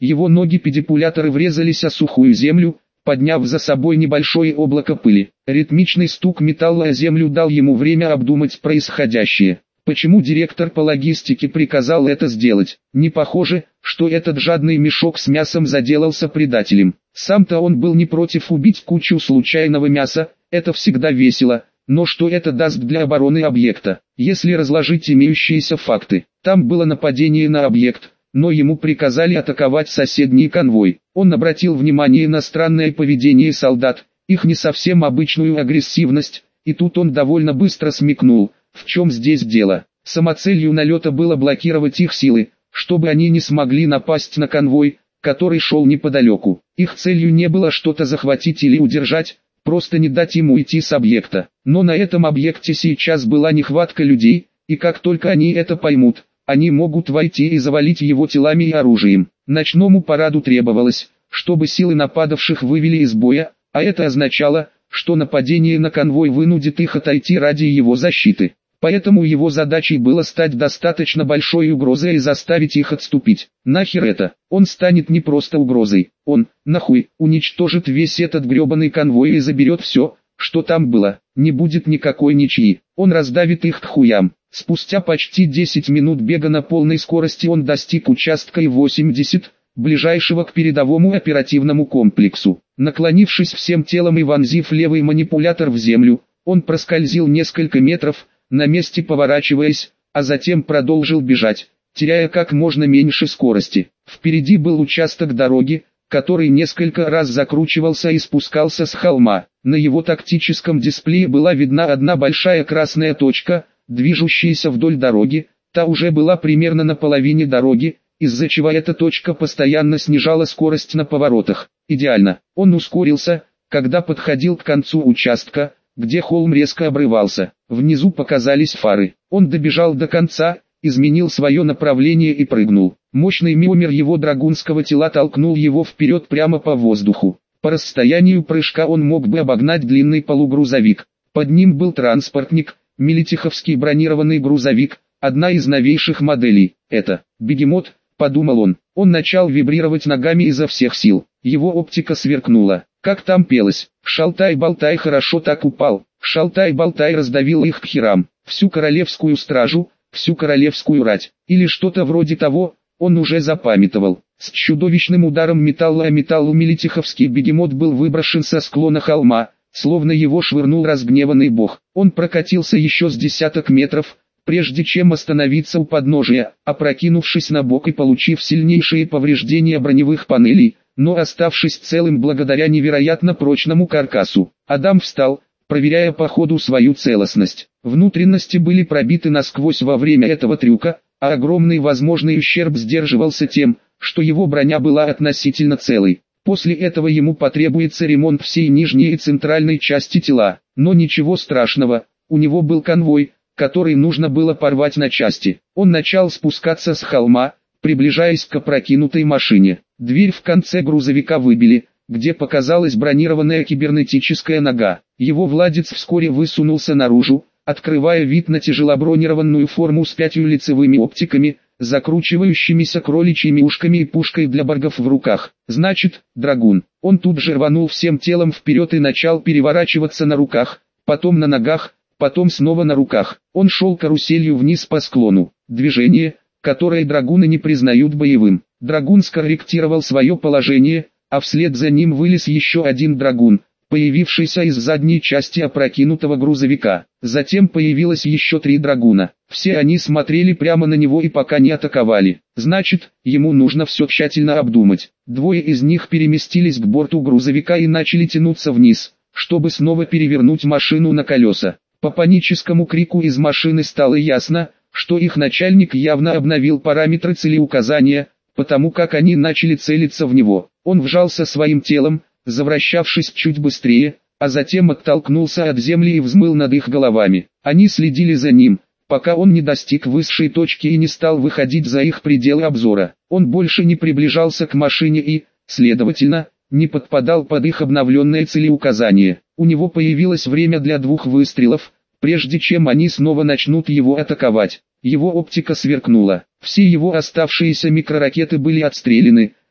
Его ноги-педипуляторы врезались о сухую землю, подняв за собой небольшое облако пыли. Ритмичный стук металла о землю дал ему время обдумать происходящее. Почему директор по логистике приказал это сделать? Не похоже, что этот жадный мешок с мясом заделался предателем. Сам-то он был не против убить кучу случайного мяса, это всегда весело, но что это даст для обороны объекта? Если разложить имеющиеся факты, там было нападение на объект, но ему приказали атаковать соседний конвой. Он обратил внимание на странное поведение солдат, их не совсем обычную агрессивность, и тут он довольно быстро смекнул, в чем здесь дело. Самоцелью налета было блокировать их силы, чтобы они не смогли напасть на конвой, который шел неподалеку. Их целью не было что-то захватить или удержать, просто не дать ему уйти с объекта. Но на этом объекте сейчас была нехватка людей, и как только они это поймут, они могут войти и завалить его телами и оружием. Ночному параду требовалось, чтобы силы нападавших вывели из боя, а это означало, что нападение на конвой вынудит их отойти ради его защиты. Поэтому его задачей было стать достаточно большой угрозой и заставить их отступить. Нахер это? Он станет не просто угрозой. Он, нахуй, уничтожит весь этот гребаный конвой и заберет все, что там было. Не будет никакой ничьи. Он раздавит их к хуям. Спустя почти 10 минут бега на полной скорости он достиг участка И-80, ближайшего к передовому оперативному комплексу. Наклонившись всем телом и вонзив левый манипулятор в землю, он проскользил несколько метров, на месте поворачиваясь, а затем продолжил бежать, теряя как можно меньше скорости. Впереди был участок дороги, который несколько раз закручивался и спускался с холма. На его тактическом дисплее была видна одна большая красная точка, движущаяся вдоль дороги, та уже была примерно на половине дороги, из-за чего эта точка постоянно снижала скорость на поворотах. Идеально. Он ускорился, когда подходил к концу участка, где холм резко обрывался. Внизу показались фары. Он добежал до конца, изменил свое направление и прыгнул. Мощный миомер его драгунского тела толкнул его вперед прямо по воздуху. По расстоянию прыжка он мог бы обогнать длинный полугрузовик. Под ним был транспортник, милитиховский бронированный грузовик, одна из новейших моделей. Это бегемот, подумал он. Он начал вибрировать ногами изо всех сил. Его оптика сверкнула. Как там пелось: «Шалтай-болтай хорошо так упал, шалтай-болтай раздавил их к херам, всю королевскую стражу, всю королевскую рать», или что-то вроде того, он уже запамятовал. С чудовищным ударом металла о металлу милитиховский бегемот был выброшен со склона холма, словно его швырнул разгневанный бог. Он прокатился еще с десяток метров, прежде чем остановиться у подножия, опрокинувшись на бок и получив сильнейшие повреждения броневых панелей, но оставшись целым благодаря невероятно прочному каркасу. Адам встал, проверяя по ходу свою целостность. Внутренности были пробиты насквозь во время этого трюка, а огромный возможный ущерб сдерживался тем, что его броня была относительно целой. После этого ему потребуется ремонт всей нижней и центральной части тела. Но ничего страшного, у него был конвой, который нужно было порвать на части. Он начал спускаться с холма, приближаясь к опрокинутой машине. Дверь в конце грузовика выбили, где показалась бронированная кибернетическая нога. Его владелец вскоре высунулся наружу, открывая вид на тяжелобронированную форму с 5 лицевыми оптиками, закручивающимися кроличьими ушками и пушкой для баргов в руках. Значит, драгун. Он тут же рванул всем телом вперед и начал переворачиваться на руках, потом на ногах, потом снова на руках. Он шел каруселью вниз по склону. Движение, которое драгуны не признают боевым. Драгун скорректировал свое положение, а вслед за ним вылез еще один драгун, появившийся из задней части опрокинутого грузовика. Затем появилось еще 3 драгуна. Все они смотрели прямо на него и пока не атаковали. Значит, ему нужно все тщательно обдумать. 2 из них переместились к борту грузовика и начали тянуться вниз, чтобы снова перевернуть машину на колеса. По паническому крику из машины стало ясно, что их начальник явно обновил параметры целеуказания, потому как они начали целиться в него. Он вжался своим телом, завращавшись чуть быстрее, а затем оттолкнулся от земли и взмыл над их головами. Они следили за ним, пока он не достиг высшей точки и не стал выходить за их пределы обзора. Он больше не приближался к машине и, следовательно, не подпадал под их обновленное целеуказание. У него появилось время для 2 выстрелов, прежде чем они снова начнут его атаковать. Его оптика сверкнула. Все его оставшиеся микроракеты были отстреляны,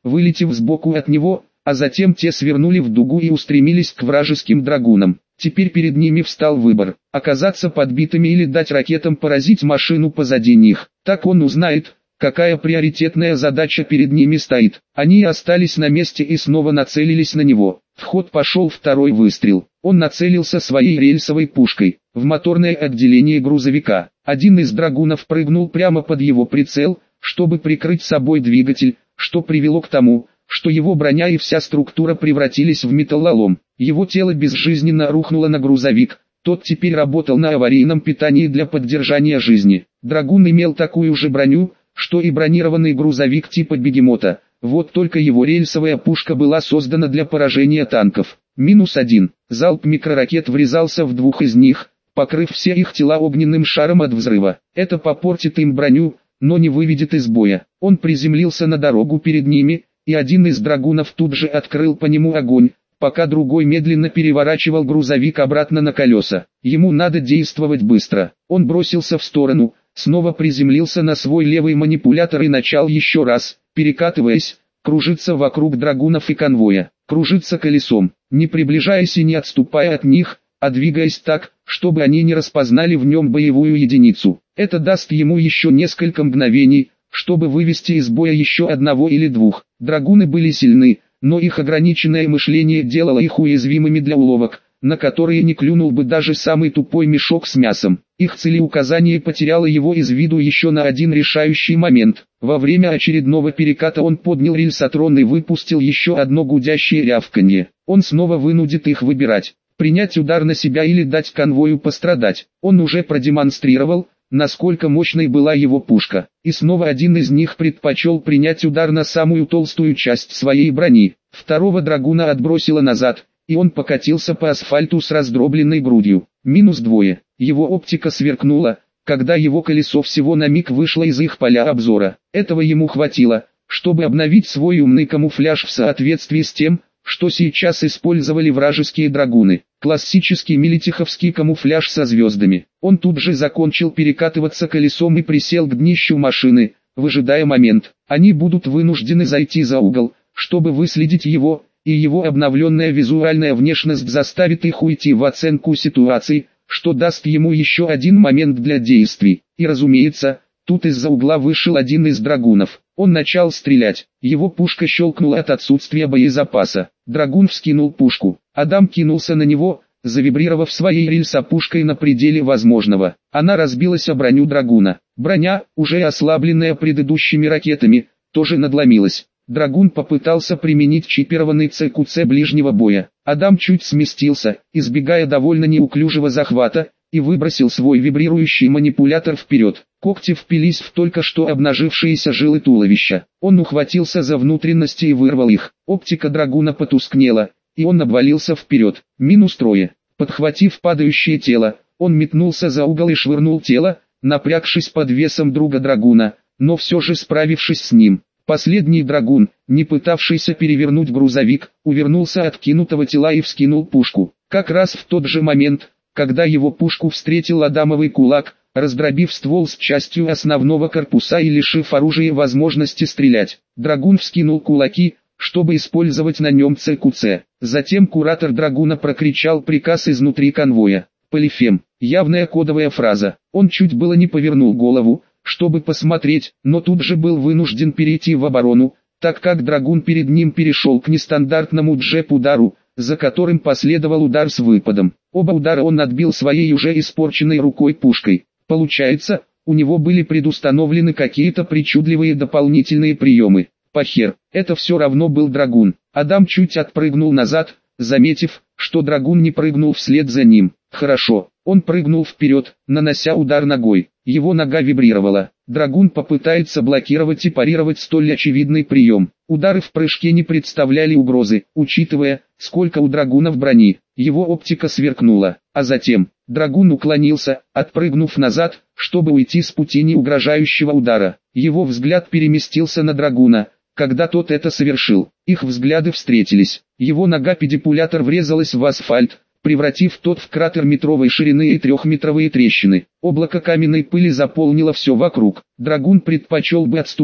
вылетев сбоку от него, а затем те свернули в дугу и устремились к вражеским драгунам. Теперь перед ними встал выбор: оказаться подбитыми или дать ракетам поразить машину позади них. Так он узнает, какая приоритетная задача перед ними стоит. Они остались на месте и снова нацелились на него. В ход пошел второй выстрел. Он нацелился своей рельсовой пушкой в моторное отделение грузовика. Один из драгунов прыгнул прямо под его прицел, чтобы прикрыть собой двигатель, что привело к тому, что его броня и вся структура превратились в металлолом. Его тело безжизненно рухнуло на грузовик. Тот теперь работал на аварийном питании для поддержания жизни. Драгун имел такую же броню, что и бронированный грузовик типа бегемота, вот только его рельсовая пушка была создана для поражения танков. -1. Залп микроракет врезался в двух из них, покрыв все их тела огненным шаром от взрыва. Это попортит им броню, но не выведет из боя. Он приземлился на дорогу перед ними, и один из драгунов тут же открыл по нему огонь, пока другой медленно переворачивал грузовик обратно на колеса. Ему надо действовать быстро. Он бросился в сторону, снова приземлился на свой левый манипулятор и начал еще раз, перекатываясь, кружиться вокруг драгунов и конвоя. Кружиться колесом, не приближаясь и не отступая от них, а двигаясь так, чтобы они не распознали в нем боевую единицу. Это даст ему еще несколько мгновений, чтобы вывести из боя еще одного или двух. Драгуны были сильны, но их ограниченное мышление делало их уязвимыми для уловок, на которые не клюнул бы даже самый тупой мешок с мясом. Их целеуказание потеряло его из виду еще на один решающий момент. Во время очередного переката он поднял рельсотрон и выпустил еще одно гудящее рявканье. Он снова вынудит их выбирать: принять удар на себя или дать конвою пострадать. Он уже продемонстрировал, насколько мощной была его пушка. И снова один из них предпочел принять удар на самую толстую часть своей брони. Второго драгуна отбросило назад, и он покатился по асфальту с раздробленной грудью. -2. Его оптика сверкнула, когда его колесо всего на миг вышло из их поля обзора. Этого ему хватило, чтобы обновить свой умный камуфляж в соответствии с тем, что сейчас использовали вражеские драгуны. Классический милитиховский камуфляж со звездами. Он тут же закончил перекатываться колесом и присел к днищу машины, выжидая момент. Они будут вынуждены зайти за угол, чтобы выследить его, и его обновленная визуальная внешность заставит их уйти в оценку ситуации, что даст ему еще один момент для действий. И разумеется, тут из-за угла вышел один из драгунов. Он начал стрелять. Его пушка щелкнула от отсутствия боезапаса. Драгун вскинул пушку. Адам кинулся на него, завибрировав своей рельсопушкой на пределе возможного. Она разбилась о броню драгуна. Броня, уже ослабленная предыдущими ракетами, тоже надломилась. Драгун попытался применить чипированный ЦКЦ ближнего боя. Адам чуть сместился, избегая довольно неуклюжего захвата, и выбросил свой вибрирующий манипулятор вперед. Когти впились в только что обнажившиеся жилы туловища. Он ухватился за внутренности и вырвал их. Оптика драгуна потускнела, и он обвалился вперед. -3. Подхватив падающее тело, он метнулся за угол и швырнул тело, напрягшись под весом друга драгуна, но все же справившись с ним. Последний драгун, не пытавшийся перевернуть грузовик, увернулся от кинутого тела и вскинул пушку. Как раз в тот же момент, когда его пушку встретил адамовый кулак, раздробив ствол с частью основного корпуса и лишив оружия возможности стрелять. Драгун вскинул кулаки, чтобы использовать на нем ЦКЦ. Затем куратор драгуна прокричал приказ изнутри конвоя. Полифем, явная кодовая фраза. Он чуть было не повернул голову, чтобы посмотреть, но тут же был вынужден перейти в оборону, так как драгун перед ним перешел к нестандартному джеб-удару, за которым последовал удар с выпадом. Оба удара он отбил своей уже испорченной рукой пушкой. Получается, у него были предустановлены какие-то причудливые дополнительные приемы. Похер, это все равно был драгун. Адам чуть отпрыгнул назад, заметив, что драгун не прыгнул вслед за ним. Хорошо, он прыгнул вперед, нанося удар ногой. Его нога вибрировала. Драгун попытается блокировать и парировать столь очевидный прием. Удары в прыжке не представляли угрозы, учитывая, сколько у драгунов брони. Его оптика сверкнула, а затем драгун уклонился, отпрыгнув назад, чтобы уйти с пути неугрожающего удара. Его взгляд переместился на драгуна, когда тот это совершил. Их взгляды встретились. Его нога-педипулятор врезалась в асфальт, превратив тот в кратер метровой ширины и 3-метровые трещины. Облако каменной пыли заполнило все вокруг. Драгун предпочел бы отступить,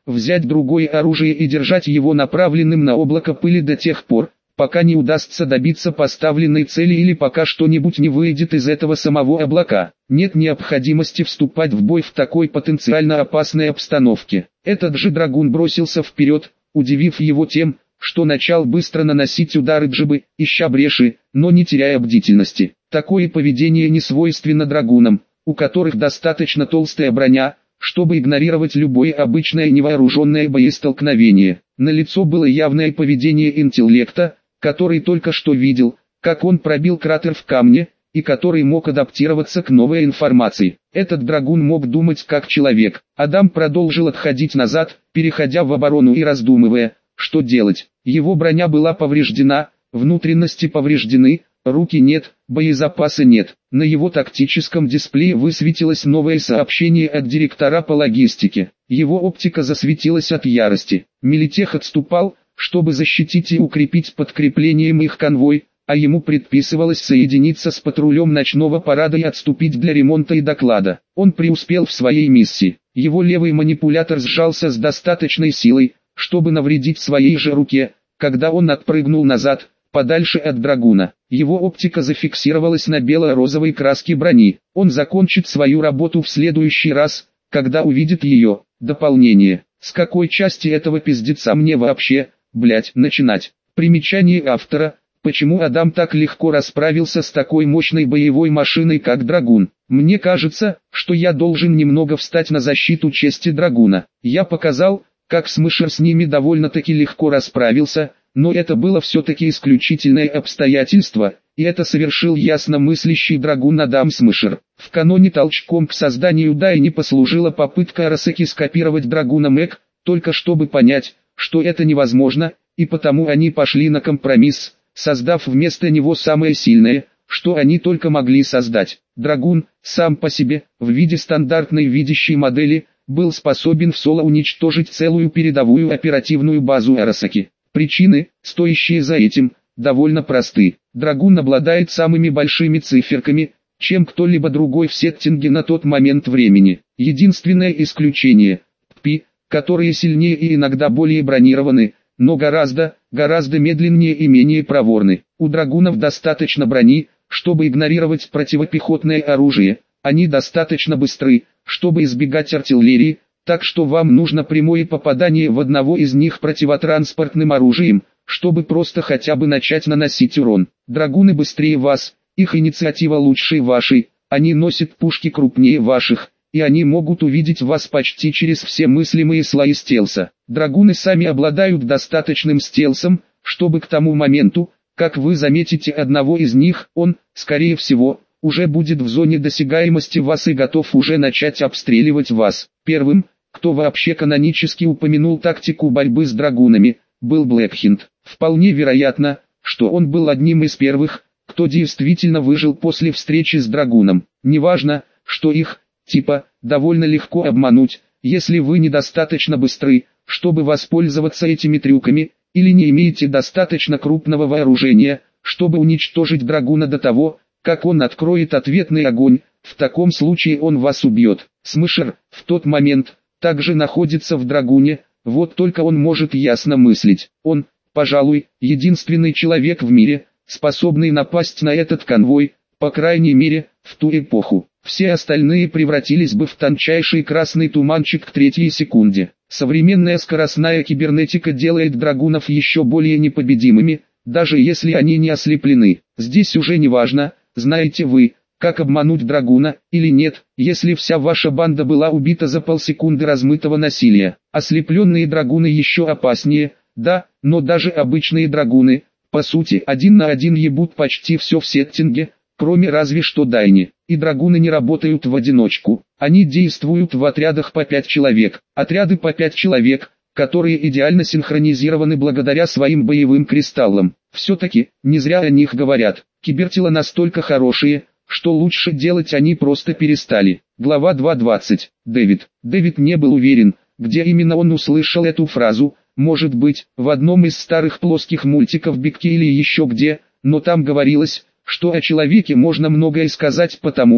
взять другое оружие и держать его направленным на облако пыли до тех пор, пока не удастся добиться поставленной цели или пока что-нибудь не выйдет из этого самого облака. Нет необходимости вступать в бой в такой потенциально опасной обстановке. Этот же драгун бросился вперед, удивив его тем, что начал быстро наносить удары джибы, ища бреши, но не теряя бдительности. Такое поведение не свойственно драгунам, у которых достаточно толстая броня, чтобы игнорировать любое обычное невооруженное боестолкновение. Налицо было явное поведение интеллекта, который только что видел, как он пробил кратер в камне, и который мог адаптироваться к новой информации. Этот драгун мог думать как человек. Адам продолжил отходить назад, переходя в оборону и раздумывая, что делать. Его броня была повреждена, внутренности повреждены, руки нет, боезапаса нет. На его тактическом дисплее высветилось новое сообщение от директора по логистике. Его оптика засветилась от ярости. Милитех отступал, чтобы защитить и укрепить подкреплением их конвой, а ему предписывалось соединиться с патрулем ночного парада и отступить для ремонта и доклада. Он преуспел в своей миссии. Его левый манипулятор сжался с достаточной силой, чтобы навредить своей же руке, когда он отпрыгнул назад, подальше от драгуна. Его оптика зафиксировалась на бело-розовой краске брони. Он закончит свою работу в следующий раз, когда увидит ее. Дополнение. С какой части этого пиздеца мне вообще, начинать? Примечание автора. Почему Адам так легко расправился с такой мощной боевой машиной, как драгун? Мне кажется, что я должен немного встать на защиту чести драгуна. Я показал, как Смышер с ними довольно-таки легко расправился, но это было все-таки исключительное обстоятельство, и это совершил ясно мыслящий драгун Адам Смышер. В каноне толчком к созданию Дайни послужила попытка Арасаки скопировать драгуна Мэг, только чтобы понять, что это невозможно, и потому они пошли на компромисс, создав вместо него самое сильное, что они только могли создать. Драгун, сам по себе, в виде стандартной видящей модели, был способен в соло уничтожить целую передовую оперативную базу Арасаки. Причины, стоящие за этим, довольно просты. Драгун обладает самыми большими циферками, чем кто-либо другой в сеттинге на тот момент времени. Единственное исключение – ППИ, которые сильнее и иногда более бронированы, но гораздо медленнее и менее проворны. У драгунов достаточно брони, чтобы игнорировать противопехотное оружие, они достаточно быстры, чтобы избегать артиллерии, так что вам нужно прямое попадание в одного из них противотранспортным оружием, чтобы просто хотя бы начать наносить урон. Драгуны быстрее вас, их инициатива лучше вашей, они носят пушки крупнее ваших, и они могут увидеть вас почти через все мыслимые слои стелса. Драгуны сами обладают достаточным стелсом, чтобы к тому моменту, как вы заметите одного из них, он, скорее всего, уже будет в зоне досягаемости вас и готов уже начать обстреливать вас. Первым, кто вообще канонически упомянул тактику борьбы с драгунами, был Блэкхинд. Вполне вероятно, что он был одним из первых, кто действительно выжил после встречи с драгуном. Неважно, что их, довольно легко обмануть, если вы недостаточно быстры, чтобы воспользоваться этими трюками, или не имеете достаточно крупного вооружения, чтобы уничтожить драгуна до того, как он откроет ответный огонь, в таком случае он вас убьет. Смышер, в тот момент, также находится в драгуне, вот только он может ясно мыслить. Он, пожалуй, единственный человек в мире, способный напасть на этот конвой, по крайней мере, в ту эпоху. Все остальные превратились бы в тончайший красный туманчик к третьей секунде. Современная скоростная кибернетика делает драгунов еще более непобедимыми, даже если они не ослеплены. Здесь уже не важно, знаете вы, как обмануть драгуна, или нет, если вся ваша банда была убита за полсекунды размытого насилия. Ослепленные драгуны еще опаснее, да, но даже обычные драгуны, по сути, один на один ебут почти все в сеттинге, кроме разве что Дайни. И драгуны не работают в одиночку, они действуют в отрядах по 5 человек. Отряды по 5 человек, которые идеально синхронизированы благодаря своим боевым кристаллам. Все-таки, не зря о них говорят, кибертела настолько хорошие, что лучше делать они просто перестали. Глава 2.20. Дэвид не был уверен, где именно он услышал эту фразу, может быть, в одном из старых плоских мультиков Бигки или еще где, но там говорилось, что о человеке можно многое сказать потому,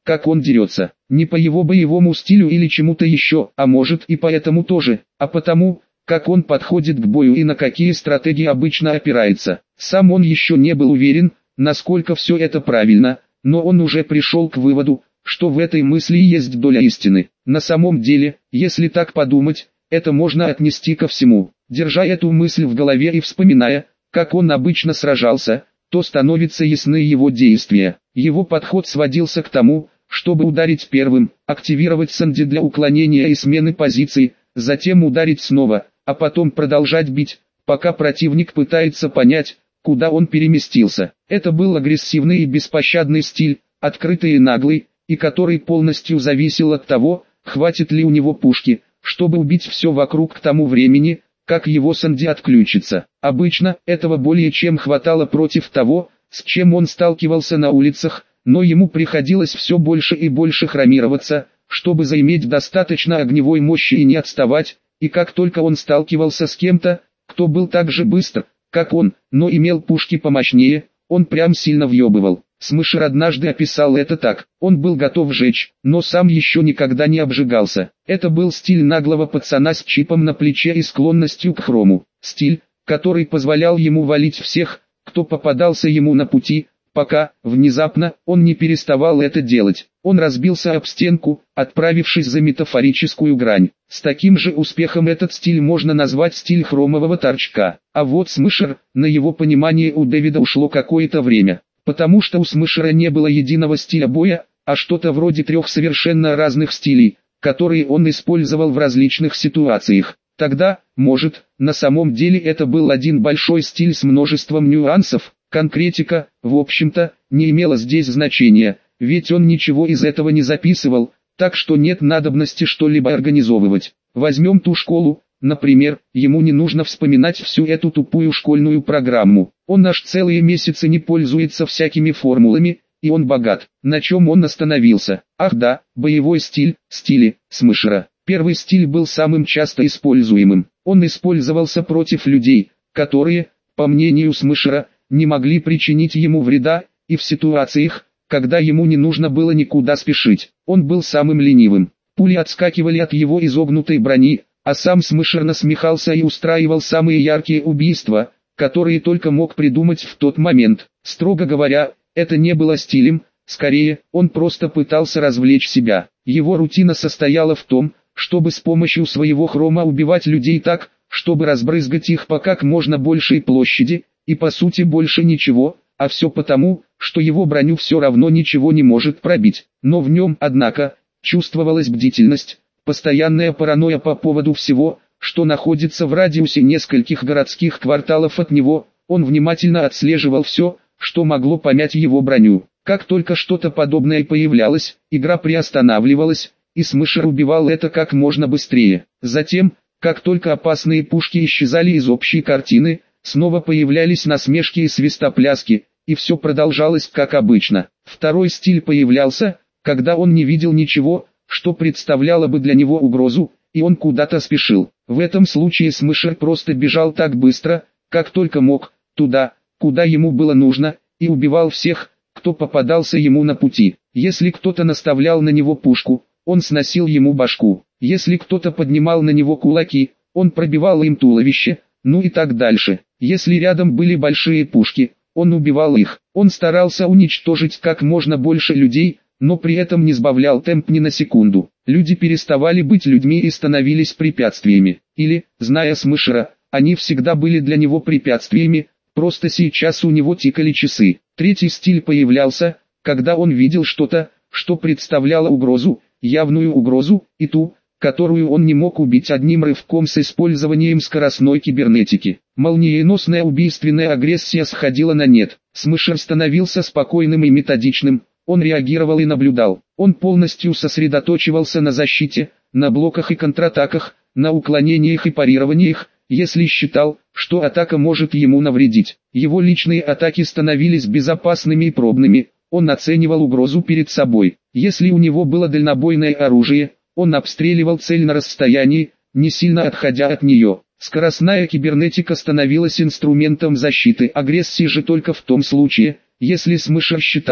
как он дерется. Не по его боевому стилю или чему-то еще, а может и поэтому тоже, а потому, как он подходит к бою и на какие стратегии обычно опирается. Сам он еще не был уверен, насколько все это правильно, но он уже пришел к выводу, что в этой мысли есть доля истины. На самом деле, если так подумать, это можно отнести ко всему. Держа эту мысль в голове и вспоминая, как он обычно сражался, то становятся ясны его действия. Его подход сводился к тому, чтобы ударить первым, активировать Санди для уклонения и смены позиций, затем ударить снова, а потом продолжать бить, пока противник пытается понять, куда он переместился. Это был агрессивный и беспощадный стиль, открытый и наглый, и который полностью зависел от того, хватит ли у него пушки, чтобы убить все вокруг к тому времени, как его Санди отключится. Обычно этого более чем хватало против того, с чем он сталкивался на улицах, но ему приходилось все больше и больше хромироваться, чтобы заиметь достаточно огневой мощи и не отставать, и как только он сталкивался с кем-то, кто был так же быстр, как он, но имел пушки помощнее, он прям сильно въебывал. Смышер однажды описал это так: он был готов жечь, но сам еще никогда не обжигался. Это был стиль наглого пацана с чипом на плече и склонностью к хрому. Стиль, который позволял ему валить всех, кто попадался ему на пути, пока, внезапно, он не переставал это делать. Он разбился об стенку, отправившись за метафорическую грань. С таким же успехом этот стиль можно назвать стиль хромового торчка. А вот Смышер, на его понимание у Дэвида ушло какое-то время. Потому что у Смышера не было единого стиля боя, а что-то вроде 3 совершенно разных стилей, которые он использовал в различных ситуациях. Тогда, может, на самом деле это был один большой стиль с множеством нюансов. Конкретика, в общем-то, не имела здесь значения, ведь он ничего из этого не записывал, так что нет надобности что-либо организовывать. Возьмем ту школу, например, ему не нужно вспоминать всю эту тупую школьную программу. Он аж целые месяцы не пользуется всякими формулами, и он богат. На чем он остановился? Ах да, боевой стиль, стили, Смышера. Первый стиль был самым часто используемым. Он использовался против людей, которые, по мнению Смышера, не могли причинить ему вреда, и в ситуациях, когда ему не нужно было никуда спешить. Он был самым ленивым. Пули отскакивали от его изогнутой брони, а сам Смышер насмехался и устраивал самые яркие убийства, которые только мог придумать в тот момент. Строго говоря, это не было стилем, скорее, он просто пытался развлечь себя. Его рутина состояла в том, чтобы с помощью своего хрома убивать людей так, чтобы разбрызгать их по как можно большей площади, и по сути больше ничего, а все потому, что его броню все равно ничего не может пробить. Но в нем, однако, чувствовалась бдительность, постоянная паранойя по поводу всего, что находится в радиусе нескольких городских кварталов от него. Он внимательно отслеживал все, что могло помять его броню. Как только что-то подобное появлялось, игра приостанавливалась, и Смышер убивал это как можно быстрее. Затем, как только опасные пушки исчезали из общей картины, снова появлялись насмешки и свистопляски, и все продолжалось как обычно. Второй стиль появлялся, когда он не видел ничего, что представляло бы для него угрозу, и он куда-то спешил. В этом случае Смышер просто бежал так быстро, как только мог, туда, куда ему было нужно, и убивал всех, кто попадался ему на пути. Если кто-то наставлял на него пушку, он сносил ему башку. Если кто-то поднимал на него кулаки, он пробивал им туловище, ну и так дальше. Если рядом были большие пушки, он убивал их. Он старался уничтожить как можно больше людей, но при этом не сбавлял темп ни на секунду. Люди переставали быть людьми и становились препятствиями. Или, зная Смышера, они всегда были для него препятствиями, просто сейчас у него тикали часы. Третий стиль появлялся, когда он видел что-то, что представляло угрозу, явную угрозу, и ту, которую он не мог убить одним рывком с использованием скоростной кибернетики. Молниеносная убийственная агрессия сходила на нет. Смышер становился спокойным и методичным, он реагировал и наблюдал. Он полностью сосредоточивался на защите, на блоках и контратаках, на уклонениях и парированиях, если считал, что атака может ему навредить. Его личные атаки становились безопасными и пробными, он оценивал угрозу перед собой. Если у него было дальнобойное оружие, он обстреливал цель на расстоянии, не сильно отходя от нее. Скоростная кибернетика становилась инструментом защиты, агрессии же только в том случае, если Смышер считал,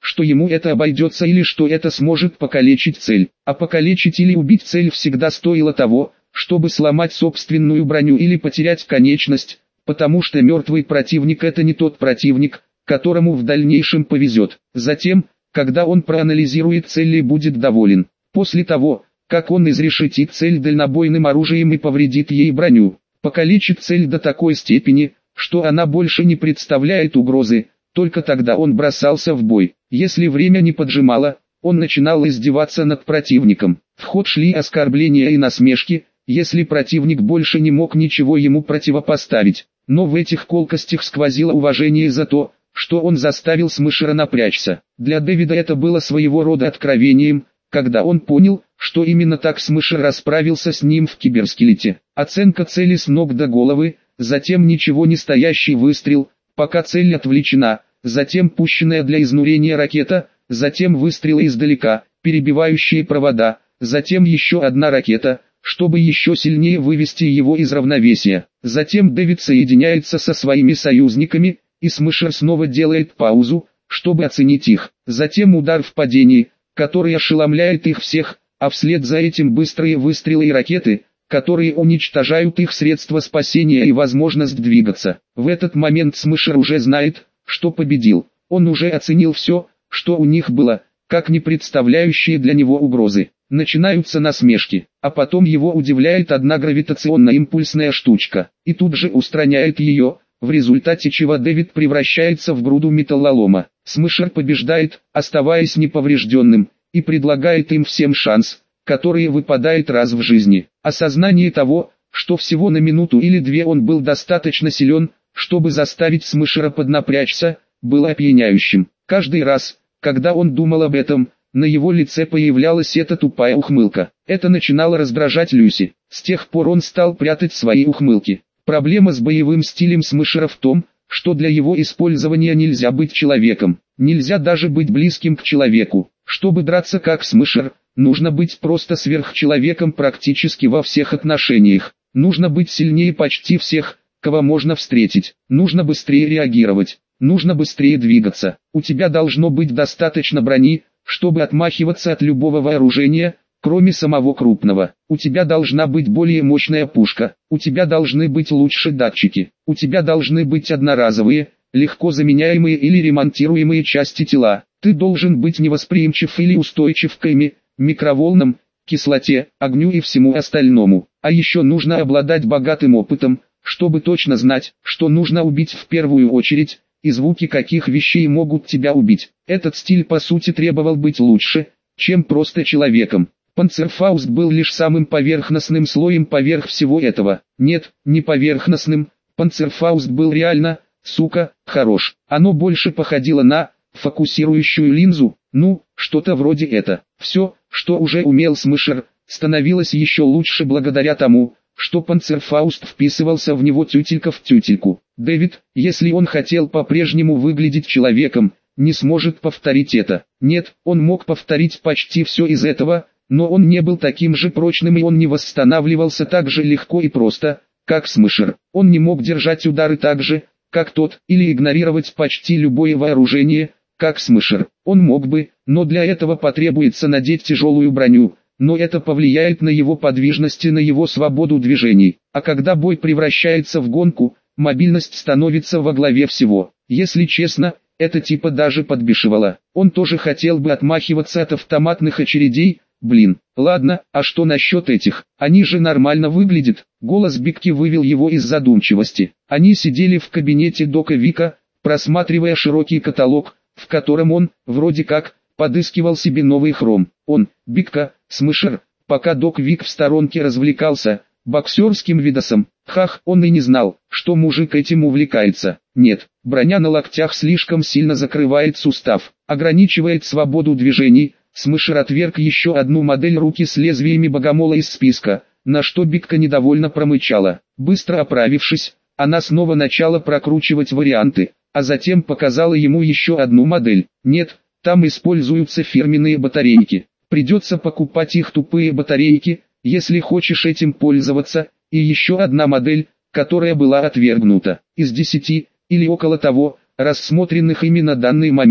что ему это обойдется или что это сможет покалечить цель. А покалечить или убить цель всегда стоило того, чтобы сломать собственную броню или потерять конечность, потому что мертвый противник — это не тот противник, которому в дальнейшем повезет. Затем, когда он проанализирует цель и будет доволен, после того, как он изрешетит цель дальнобойным оружием и повредит ей броню, покалечит цель до такой степени, что она больше не представляет угрозы, только тогда он бросался в бой. Если время не поджимало, он начинал издеваться над противником. В ход шли оскорбления и насмешки, если противник больше не мог ничего ему противопоставить. Но в этих колкостях сквозило уважение за то, что он заставил Смешера напрячься. Для Дэвида это было своего рода откровением, когда он понял, что именно так Смешер расправился с ним в киберскелете. Оценка цели с ног до головы, затем ничего не стоящий выстрел, пока цель отвлечена, затем пущенная для изнурения ракета, затем выстрелы издалека, перебивающие провода, затем еще одна ракета, чтобы еще сильнее вывести его из равновесия. Затем Дэвид соединяется со своими союзниками, и Смешер снова делает паузу, чтобы оценить их. Затем удар в падении, который ошеломляет их всех, а вслед за этим быстрые выстрелы и ракеты, которые уничтожают их средства спасения и возможность двигаться. В этот момент Смешер уже знает, что победил. Он уже оценил все, что у них было, как не представляющие для него угрозы. Начинаются насмешки, а потом его удивляет одна гравитационно-импульсная штучка, и тут же устраняет ее, в результате чего Дэвид превращается в груду металлолома. Смешер побеждает, оставаясь неповрежденным, и предлагает им всем шанс, который выпадает раз в жизни. Осознание того, что всего на минуту или две он был достаточно силен, чтобы заставить Смешера поднапрячься, было опьяняющим. Каждый раз, когда он думал об этом, на его лице появлялась эта тупая ухмылка. Это начинало раздражать Люси. С тех пор он стал прятать свои ухмылки. Проблема с боевым стилем Смешера в том, что для его использования нельзя быть человеком. Нельзя даже быть близким к человеку. Чтобы драться как Смешер, нужно быть просто сверхчеловеком практически во всех отношениях. Нужно быть сильнее почти всех, кого можно встретить. Нужно быстрее реагировать. Нужно быстрее двигаться. У тебя должно быть достаточно брони, чтобы отмахиваться от любого вооружения, кроме самого крупного. У тебя должна быть более мощная пушка. У тебя должны быть лучше датчики. У тебя должны быть одноразовые, легко заменяемые или ремонтируемые части тела. Ты должен быть невосприимчив или устойчив к микроволнам, кислоте, огню и всему остальному. А еще нужно обладать богатым опытом, чтобы точно знать, что нужно убить в первую очередь, и звуки каких вещей могут тебя убить. Этот стиль по сути требовал быть лучше, чем просто человеком. Панцерфауст был лишь самым поверхностным слоем поверх всего этого. Нет, не поверхностным. Панцерфауст был реально, сука, хорош. Оно больше походило на фокусирующую линзу, ну, что-то вроде это. Все, что уже умел Смешер, становилось еще лучше благодаря тому, что Панцерфауст вписывался в него тютелька в тютельку. Дэвид, если он хотел по-прежнему выглядеть человеком, не сможет повторить это. Нет, он мог повторить почти все из этого, но он не был таким же прочным и он не восстанавливался так же легко и просто, как Смешер. Он не мог держать удары так же, как тот, или игнорировать почти любое вооружение, как Смешер. Он мог бы, но для этого потребуется надеть тяжелую броню. Но это повлияет на его подвижность и на его свободу движений. А когда бой превращается в гонку, мобильность становится во главе всего. Если честно, это типа даже подбешивало. Он тоже хотел бы отмахиваться от автоматных очередей. Блин, ладно, а что насчет этих? Они же нормально выглядят. Голос Бикки вывел его из задумчивости. Они сидели в кабинете Дока Вика, просматривая широкий каталог, в котором он, вроде как, подыскивал себе новый хром. Он, Бикка, Смешер, пока Док Вик в сторонке развлекался, боксерским видосом. Хах, он и не знал, что мужик этим увлекается. Нет, броня на локтях слишком сильно закрывает сустав, ограничивает свободу движений. Смешер отверг еще одну модель руки с лезвиями богомола из списка, на что Бикка недовольно промычала. Быстро оправившись, она снова начала прокручивать варианты, а затем показала ему еще одну модель. Нет, там используются фирменные батарейки. Придется покупать их тупые батарейки, если хочешь этим пользоваться. И еще одна модель, которая была отвергнута. Из 10, или около того, рассмотренных ими на данный момент,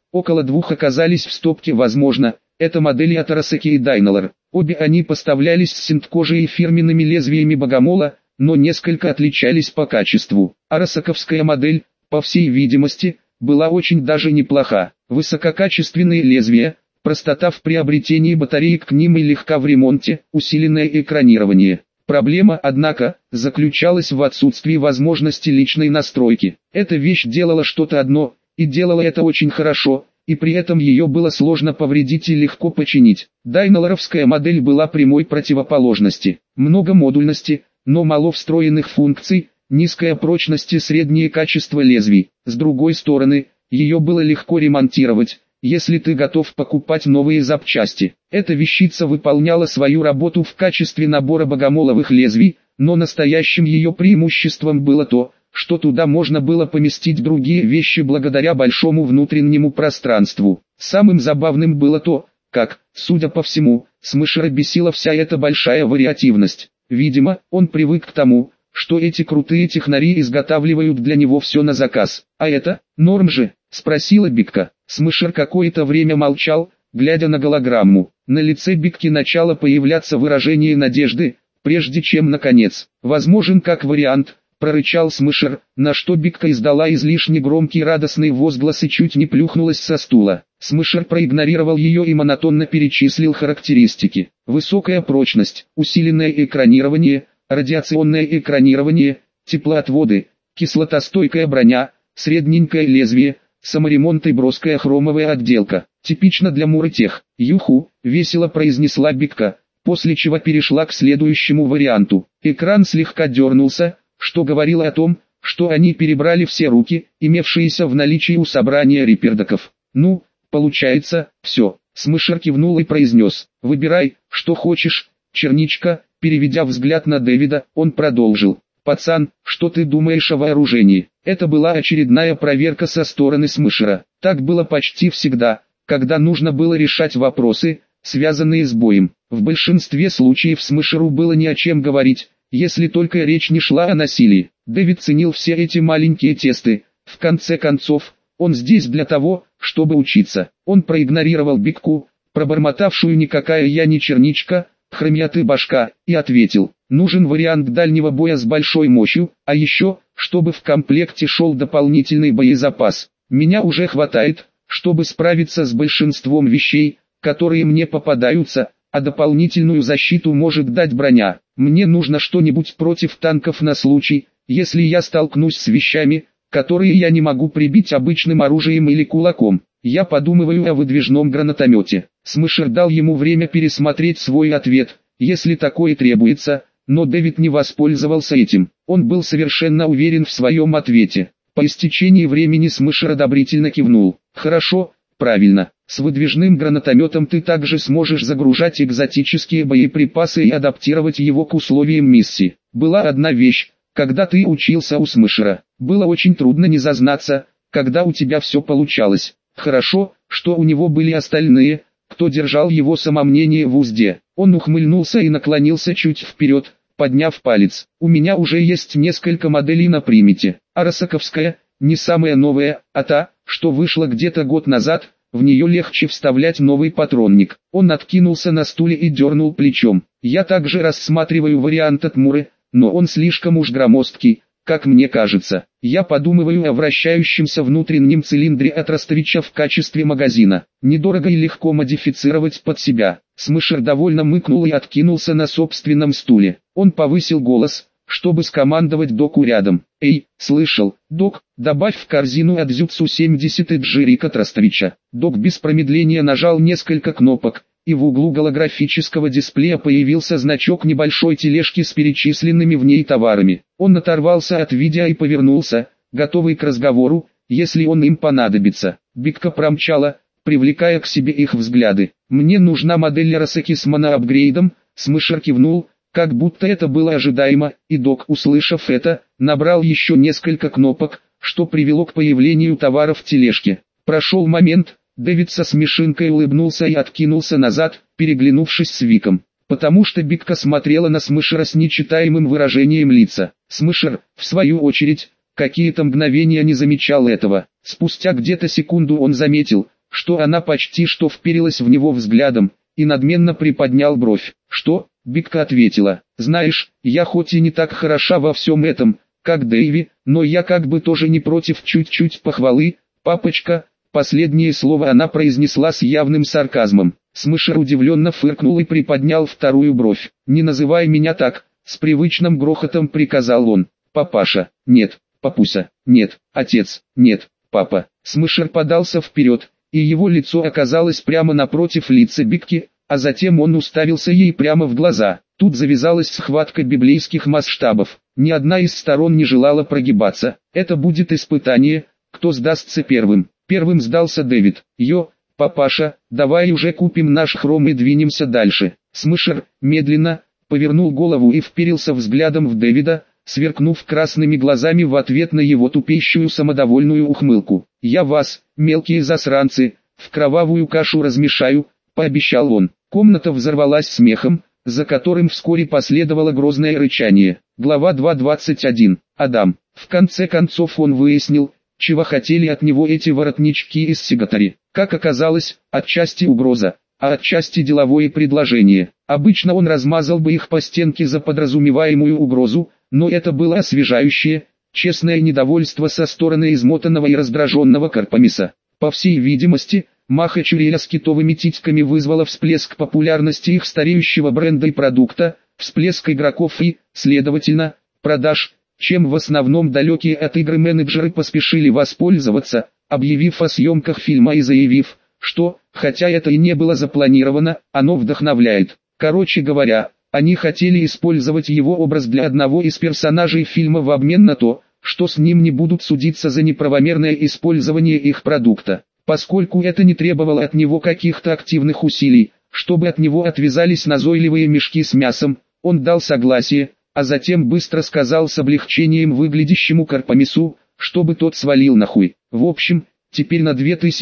Около двух оказались в стопке, возможно, это модели от Arasaki и Daimler. Обе они поставлялись с синткожей и фирменными лезвиями Богомола, но несколько отличались по качеству. Арасаковская модель, по всей видимости, была очень даже неплоха. Высококачественные лезвия, простота в приобретении батареек к ним и легка в ремонте, усиленное экранирование. Проблема, однако, заключалась в отсутствии возможности личной настройки. Эта вещь делала что-то одно, и делала это очень хорошо, и при этом ее было сложно повредить и легко починить. Дайнелоровская модель была прямой противоположности. Много модульности, но мало встроенных функций, низкая прочность и среднее качество лезвий. С другой стороны, ее было легко ремонтировать, если ты готов покупать новые запчасти. Эта вещица выполняла свою работу в качестве набора богомоловых лезвий, но настоящим ее преимуществом было то, что туда можно было поместить другие вещи благодаря большому внутреннему пространству. Самым забавным было то, как, судя по всему, Смешера бесила вся эта большая вариативность. Видимо, он привык к тому, что эти крутые технари изготавливают для него все на заказ. «А это, норм же?» – спросила Бикка. Смешер какое-то время молчал, глядя на голограмму. На лице Бикки начало появляться выражение надежды, прежде чем наконец. «Возможен как вариант», – прорычал Смешер, на что Бикка издала излишне громкий радостный возглас и чуть не плюхнулась со стула. Смешер проигнорировал ее и монотонно перечислил характеристики. Высокая прочность, усиленное экранирование, радиационное экранирование, теплоотводы, кислотостойкая броня, средненькое лезвие, саморемонт и броская хромовая отделка. Типично для Мурытех. «Юху», — весело произнесла Бикка, после чего перешла к следующему варианту. Экран слегка дернулся, что говорило о том, что они перебрали все руки, имевшиеся в наличии у собрания рипердоков. «Ну, получается, все». Смешер кивнул и произнес: «Выбирай, что хочешь, черничка». Переведя взгляд на Дэвида, он продолжил: «Пацан, что ты думаешь о вооружении?» Это была очередная проверка со стороны Смешера. Так было почти всегда, когда нужно было решать вопросы, связанные с боем. В большинстве случаев Смешеру было не о чем говорить, если только речь не шла о насилии. Дэвид ценил все эти маленькие тесты. В конце концов, он здесь для того, чтобы учиться. Он проигнорировал Бикку, пробормотавшую «никакая я не черничка, хромя ты башка», и ответил: «Нужен вариант дальнего боя с большой мощью, а еще, чтобы в комплекте шел дополнительный боезапас. Меня уже хватает, чтобы справиться с большинством вещей, которые мне попадаются, а дополнительную защиту может дать броня. Мне нужно что-нибудь против танков на случай, если я столкнусь с вещами, которые я не могу прибить обычным оружием или кулаком. Я подумываю о выдвижном гранатомете». Смешер дал ему время пересмотреть свой ответ, если такое требуется, но Дэвид не воспользовался этим. Он был совершенно уверен в своем ответе. По истечении времени Смешер одобрительно кивнул. «Хорошо, правильно. С выдвижным гранатометом ты также сможешь загружать экзотические боеприпасы и адаптировать его к условиям миссии. Была одна вещь, когда ты учился у Смешера. Было очень трудно не зазнаться, когда у тебя все получалось. Хорошо, что у него были остальные, кто держал его самомнение в узде». Он ухмыльнулся и наклонился чуть вперед, подняв палец. «У меня уже есть несколько моделей на примете. Арасаковская, не самая новая, а та, что вышла где-то год назад, в нее легче вставлять новый патронник». Он откинулся на стуле и дернул плечом. «Я также рассматриваю вариант от Муры, но он слишком уж громоздкий, как мне кажется. Я подумываю о вращающемся внутреннем цилиндре от Ростовича в качестве магазина. Недорого и легко модифицировать под себя». Смешер довольно мыкнул и откинулся на собственном стуле. Он повысил голос, чтобы скомандовать Доку рядом. «Эй, слышал, Док, добавь в корзину от Дзюцу 70 Джирика от Ростовича». Док без промедления нажал несколько кнопок, и в углу голографического дисплея появился значок небольшой тележки с перечисленными в ней товарами. Он оторвался от видео и повернулся, готовый к разговору, если он им понадобится. Бикка промчала, привлекая к себе их взгляды. «Мне нужна модель Arasaki с моноапгрейдом», Смешер кивнул, как будто это было ожидаемо, и Док, услышав это, набрал еще несколько кнопок, что привело к появлению товара в тележке. Прошел момент, Дэвид со смешинкой улыбнулся и откинулся назад, переглянувшись с Виком, потому что Бикка смотрела на Смешера с нечитаемым выражением лица. Смешер, в свою очередь, какие-то мгновения не замечал этого. Спустя где-то секунду он заметил, что она почти что вперилась в него взглядом, и надменно приподнял бровь. «Что?» — Бикка ответила. «Знаешь, я хоть и не так хороша во всем этом, как Дэйви, но я как бы тоже не против чуть-чуть похвалы, папочка». Последнее слово она произнесла с явным сарказмом. Смышер удивленно фыркнул и приподнял вторую бровь. «Не называй меня так», — с привычным грохотом приказал он. «Папаша, нет, папуся, нет, отец, нет, папа». Смышер подался вперед, и его лицо оказалось прямо напротив лица Бикки, а затем он уставился ей прямо в глаза. Тут завязалась схватка библейских масштабов. Ни одна из сторон не желала прогибаться. Это будет испытание, кто сдастся первым. Первым сдался Дэвид. «Папаша, давай уже купим наш хром и двинемся дальше». Смышер медленно повернул голову и вперился взглядом в Дэвида, сверкнув красными глазами в ответ на его тупейшую самодовольную ухмылку. «Я вас, мелкие засранцы, в кровавую кашу размешаю», — пообещал он. Комната взорвалась смехом, за которым вскоре последовало грозное рычание. Глава 2:21. Адам. В конце концов он выяснил, чего хотели от него эти воротнички из Сигатари. Как оказалось, отчасти угроза, а отчасти деловое предложение. Обычно он размазал бы их по стенке за подразумеваемую угрозу, но это было освежающее, честное недовольство со стороны измотанного и раздраженного Карпамиса. По всей видимости, маха Чуриэля с китовыми титьками вызвала всплеск популярности их стареющего бренда и продукта, всплеск игроков и, следовательно, продаж, чем в основном далекие от игры менеджеры поспешили воспользоваться, объявив о съемках фильма и заявив, что, хотя это и не было запланировано, оно вдохновляет. Короче говоря, они хотели использовать его образ для одного из персонажей фильма в обмен на то, что с ним не будут судиться за неправомерное использование их продукта. Поскольку это не требовало от него каких-то активных усилий, чтобы от него отвязались назойливые мешки с мясом, он дал согласие, а затем быстро сказал с облегчением выглядящему Карпамису, чтобы тот свалил нахуй. В общем, теперь на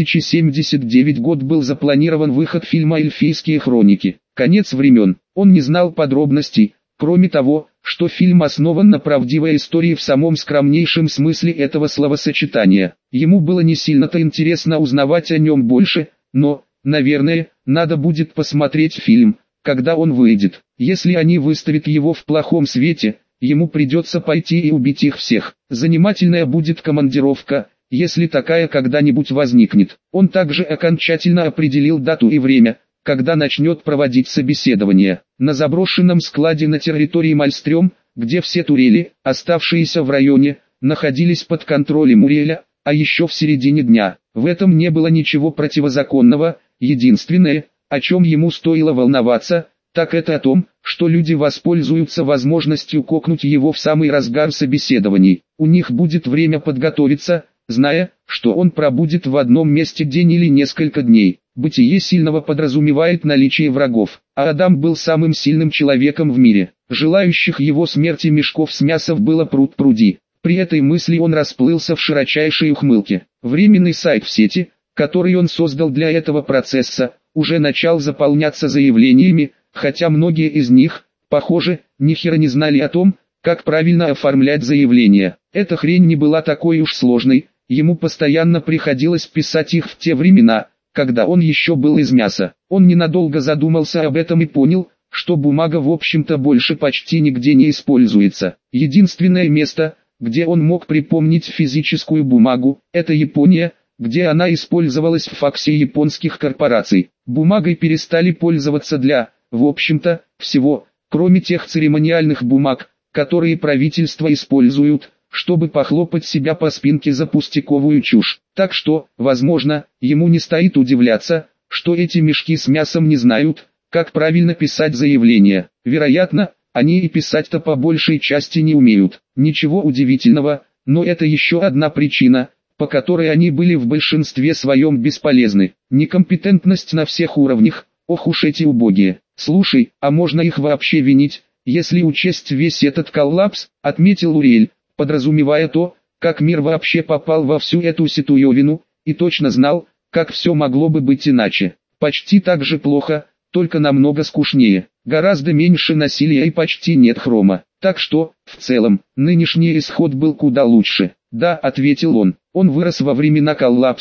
2079 год был запланирован выход фильма «Эльфийские хроники». Конец времен. Он не знал подробностей, кроме того, что фильм основан на правдивой истории в самом скромнейшем смысле этого словосочетания. Ему было не сильно-то интересно узнавать о нем больше, но, наверное, надо будет посмотреть фильм, когда он выйдет. Если они выставят его в плохом свете, ему придется пойти и убить их всех. Занимательная будет командировка, если такая когда-нибудь возникнет. Он также окончательно определил дату и время, когда начнет проводить собеседование. На заброшенном складе на территории Мальстрём, где все турели, оставшиеся в районе, находились под контролем Уриэля, а еще в середине дня. В этом не было ничего противозаконного, единственное, о чем ему стоило волноваться, так это о том, что люди воспользуются возможностью кокнуть его в самый разгар собеседований. У них будет время подготовиться, зная, что он пробудет в одном месте день или несколько дней. Бытие сильного подразумевает наличие врагов, а Адам был самым сильным человеком в мире. Желающих его смерти мешков с мясом было пруд-пруди. При этой мысли он расплылся в широчайшей ухмылке. Временный сайт в сети, который он создал для этого процесса, уже начал заполняться заявлениями, хотя многие из них, похоже, ни хера не знали о том, как правильно оформлять заявления. Эта хрень не была такой уж сложной, ему постоянно приходилось писать их в те времена, когда он еще был из мяса. Он ненадолго задумался об этом и понял, что бумага в общем-то больше почти нигде не используется. Единственное место, где он мог припомнить физическую бумагу, это Япония, где она использовалась в факсе японских корпораций. Бумагой перестали пользоваться для, в общем-то, всего, кроме тех церемониальных бумаг, которые правительства используют, чтобы похлопать себя по спинке за пустяковую чушь. Так что, возможно, ему не стоит удивляться, что эти мешки с мясом не знают, как правильно писать заявления. Вероятно, они и писать-то по большей части не умеют. Ничего удивительного, но это еще одна причина, по которой они были в большинстве своем бесполезны. Некомпетентность на всех уровнях, ох уж эти убогие. Слушай, а можно их вообще винить, если учесть весь этот коллапс, отметил Уриэль, подразумевая то, как мир вообще попал во всю эту ситуевину, и точно знал, как все могло бы быть иначе. Почти так же плохо, только намного скучнее, гораздо меньше насилия и почти нет хрома. Так что, в целом, нынешний исход был куда лучше. Да, ответил он вырос во времена коллапса,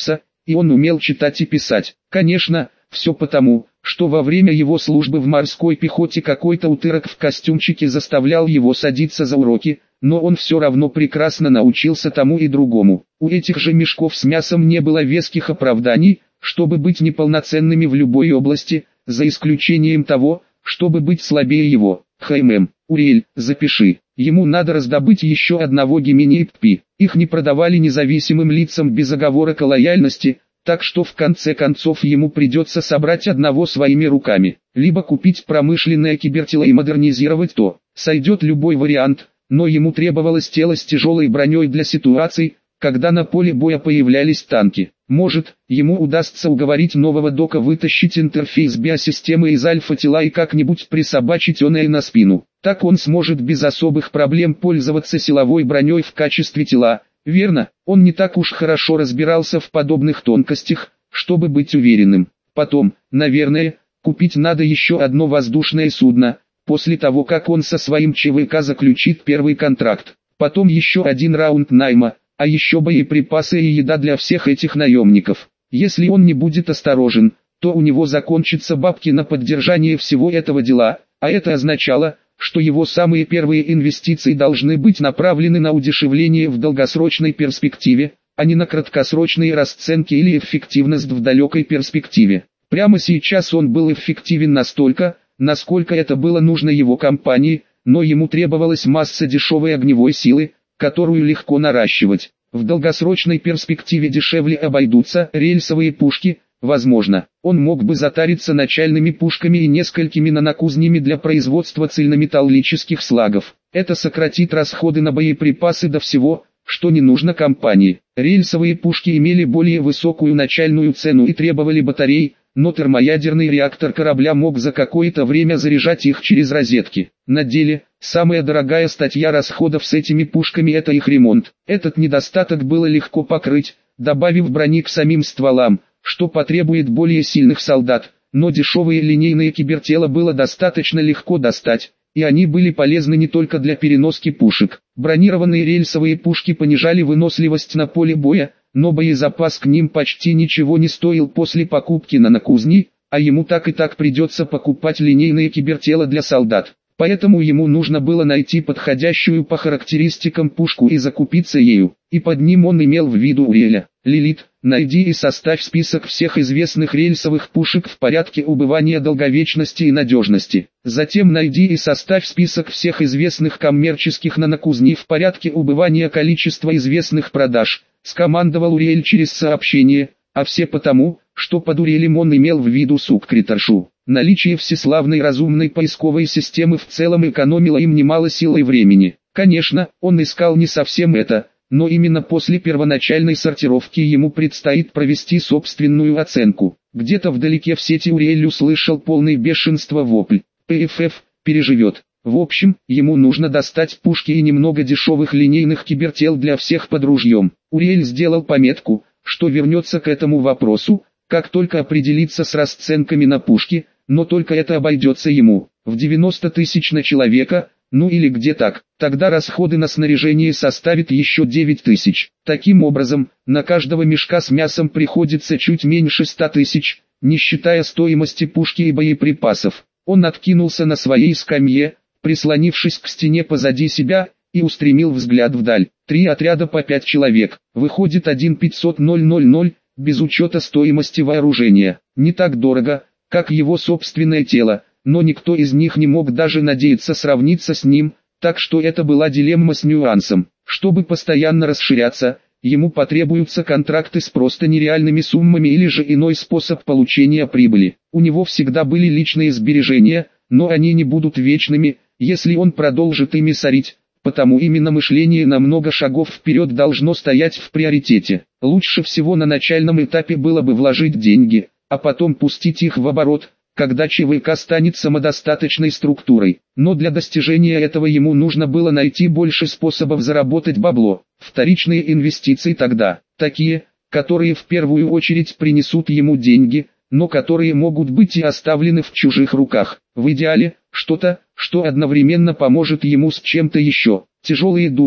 и он умел читать и писать. Конечно, все потому, что во время его службы в морской пехоте какой-то утырок в костюмчике заставлял его садиться за уроки, но он все равно прекрасно научился тому и другому. У этих же мешков с мясом не было веских оправданий, чтобы быть неполноценными в любой области, за исключением того, чтобы быть слабее его. Уриэль, запиши. Ему надо раздобыть еще одного Гемини и Ппи. Их не продавали независимым лицам без оговорок о лояльности, так что в конце концов ему придется собрать одного своими руками. Либо купить промышленное кибертело и модернизировать то. Сойдет любой вариант, но ему требовалось тело с тяжелой броней для ситуаций, когда на поле боя появлялись танки. Может, ему удастся уговорить нового дока вытащить интерфейс биосистемы из альфа-тела и как-нибудь присобачить оное на спину. Так он сможет без особых проблем пользоваться силовой броней в качестве тела. Верно, он не так уж хорошо разбирался в подобных тонкостях, чтобы быть уверенным. Потом, наверное, купить надо еще одно воздушное судно, после того как он со своим ЧВК заключит первый контракт. Потом еще один раунд найма, а еще боеприпасы и еда для всех этих наемников. Если он не будет осторожен, то у него закончатся бабки на поддержание всего этого дела, а это означало, что его самые первые инвестиции должны быть направлены на удешевление в долгосрочной перспективе, а не на краткосрочные расценки или эффективность в далекой перспективе. Прямо сейчас он был эффективен настолько, насколько это было нужно его компании, но ему требовалась масса дешевой огневой силы, которую легко наращивать. В долгосрочной перспективе дешевле обойдутся рельсовые пушки. Возможно, он мог бы затариться начальными пушками и несколькими нанокузнями для производства цельнометаллических слагов. Это сократит расходы на боеприпасы до всего, что не нужно компании. Рельсовые пушки имели более высокую начальную цену и требовали батарей, но термоядерный реактор корабля мог за какое-то время заряжать их через розетки. На деле, самая дорогая статья расходов с этими пушками – это их ремонт. Этот недостаток было легко покрыть, добавив брони к самим стволам, что потребует более сильных солдат, но дешевые линейные кибертела было достаточно легко достать, и они были полезны не только для переноски пушек. Бронированные рельсовые пушки понижали выносливость на поле боя, но боезапас к ним почти ничего не стоил после покупки нанокузней, а ему так и так придется покупать линейные кибертела для солдат. Поэтому ему нужно было найти подходящую по характеристикам пушку и закупиться ею, и под ним он имел в виду Уриэля. Лилит, найди и составь список всех известных рельсовых пушек в порядке убывания долговечности и надежности. Затем найди и составь список всех известных коммерческих нанокузней в порядке убывания количества известных продаж, скомандовал Уриэль через сообщение, а все потому, что под Уриэлем он имел в виду суккритершу. Наличие всеславной разумной поисковой системы в целом экономило им немало сил и времени. Конечно, он искал не совсем это, но именно после первоначальной сортировки ему предстоит провести собственную оценку. Где-то вдалеке в сети Уриэль услышал полный бешенства вопль. ПФФ переживет. В общем, ему нужно достать пушки и немного дешевых линейных кибертел для всех под ружьем. Уриэль сделал пометку, что вернется к этому вопросу, как только определится с расценками на пушки, но только это обойдется ему в 90 тысяч на человека, ну или где так. Тогда расходы на снаряжение составят еще 9 тысяч. Таким образом, на каждого мешка с мясом приходится чуть меньше 100 тысяч, не считая стоимости пушки и боеприпасов. Он откинулся на своей скамье, прислонившись к стене позади себя, и устремил взгляд вдаль. 3 отряда по 5 человек, выходит 1,500,000, без учета стоимости вооружения. Не так дорого, как его собственное тело, но никто из них не мог даже надеяться сравниться с ним, так что это была дилемма с нюансом. Чтобы постоянно расширяться, ему потребуются контракты с просто нереальными суммами или же иной способ получения прибыли. У него всегда были личные сбережения, но они не будут вечными, если он продолжит ими сорить. Потому именно мышление на много шагов вперед должно стоять в приоритете. Лучше всего на начальном этапе было бы вложить деньги, а потом пустить их в оборот, когда ЧВК станет самодостаточной структурой. Но для достижения этого ему нужно было найти больше способов заработать бабло. Вторичные инвестиции тогда, такие, которые в первую очередь принесут ему деньги, но которые могут быть и оставлены в чужих руках. В идеале, что-то, что одновременно поможет ему с чем-то еще. Тяжелые думы,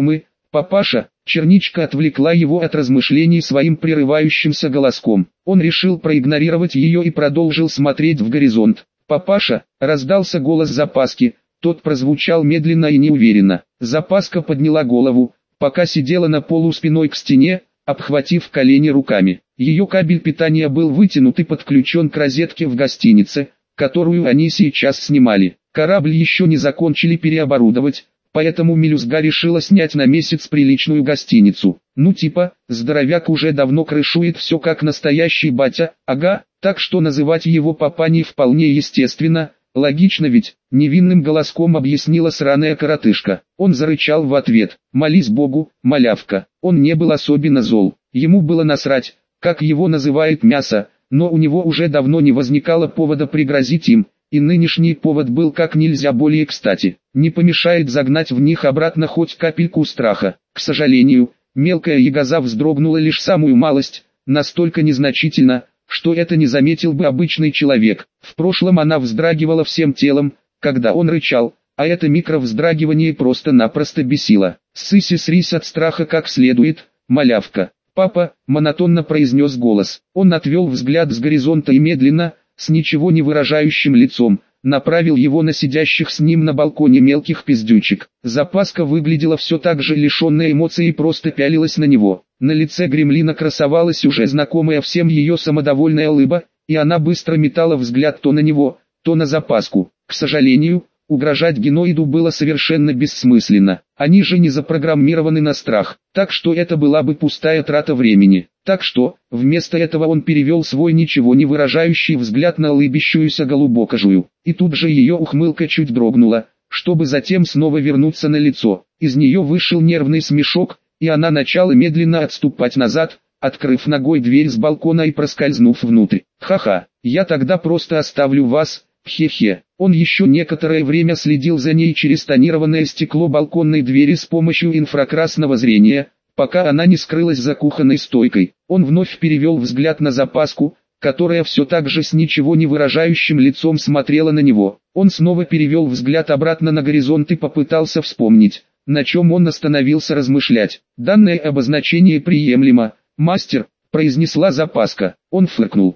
«Папаша!» Черничка отвлекла его от размышлений своим прерывающимся голоском. Он решил проигнорировать ее и продолжил смотреть в горизонт. «Папаша!» — раздался голос Запаски, тот прозвучал медленно и неуверенно. Запаска подняла голову, пока сидела на полу спиной к стене, обхватив колени руками. Ее кабель питания был вытянут и подключен к розетке в гостинице, которую они сейчас снимали. Корабль еще не закончили переоборудовать, поэтому мелюзга решила снять на месяц приличную гостиницу. Ну типа, здоровяк уже давно крышует все как настоящий батя, ага, так что называть его папаней вполне естественно, логично ведь, невинным голоском объяснила сраная коротышка. Он зарычал в ответ: «Молись Богу, малявка». Он не был особенно зол, ему было насрать, как его называют мясо, но у него уже давно не возникало повода пригрозить им, и нынешний повод был как нельзя более кстати. Не помешает загнать в них обратно хоть капельку страха. К сожалению, мелкая ягоза вздрогнула лишь самую малость, настолько незначительно, что это не заметил бы обычный человек. В прошлом она вздрагивала всем телом, когда он рычал, а это микровздрагивание просто-напросто бесило. «Ссыси-срись от страха как следует, малявка». «Папа», — монотонно произнес голос. Он отвел взгляд с горизонта и медленно, с ничего не выражающим лицом, направил его на сидящих с ним на балконе мелких пиздючек. Запаска выглядела все так же лишенной эмоций и просто пялилась на него. На лице гремлина красовалась уже знакомая всем ее самодовольная улыбка, и она быстро метала взгляд то на него, то на Запаску. К сожалению, угрожать геноиду было совершенно бессмысленно. Они же не запрограммированы на страх, так что это была бы пустая трата времени. Так что, вместо этого он перевел свой ничего не выражающий взгляд на улыбящуюся голубокожую. И тут же ее ухмылка чуть дрогнула, чтобы затем снова вернуться на лицо. Из нее вышел нервный смешок, и она начала медленно отступать назад, открыв ногой дверь с балкона и проскользнув внутрь. «Ха-ха, я тогда просто оставлю вас, хе-хе». Он еще некоторое время следил за ней через тонированное стекло балконной двери с помощью инфракрасного зрения, пока она не скрылась за кухонной стойкой. Он вновь перевел взгляд на Запаску, которая все так же с ничего не выражающим лицом смотрела на него. Он снова перевел взгляд обратно на горизонт и попытался вспомнить, на чем он остановился размышлять. «Данное обозначение приемлемо, мастер», — произнесла Запаска. Он фыркнул.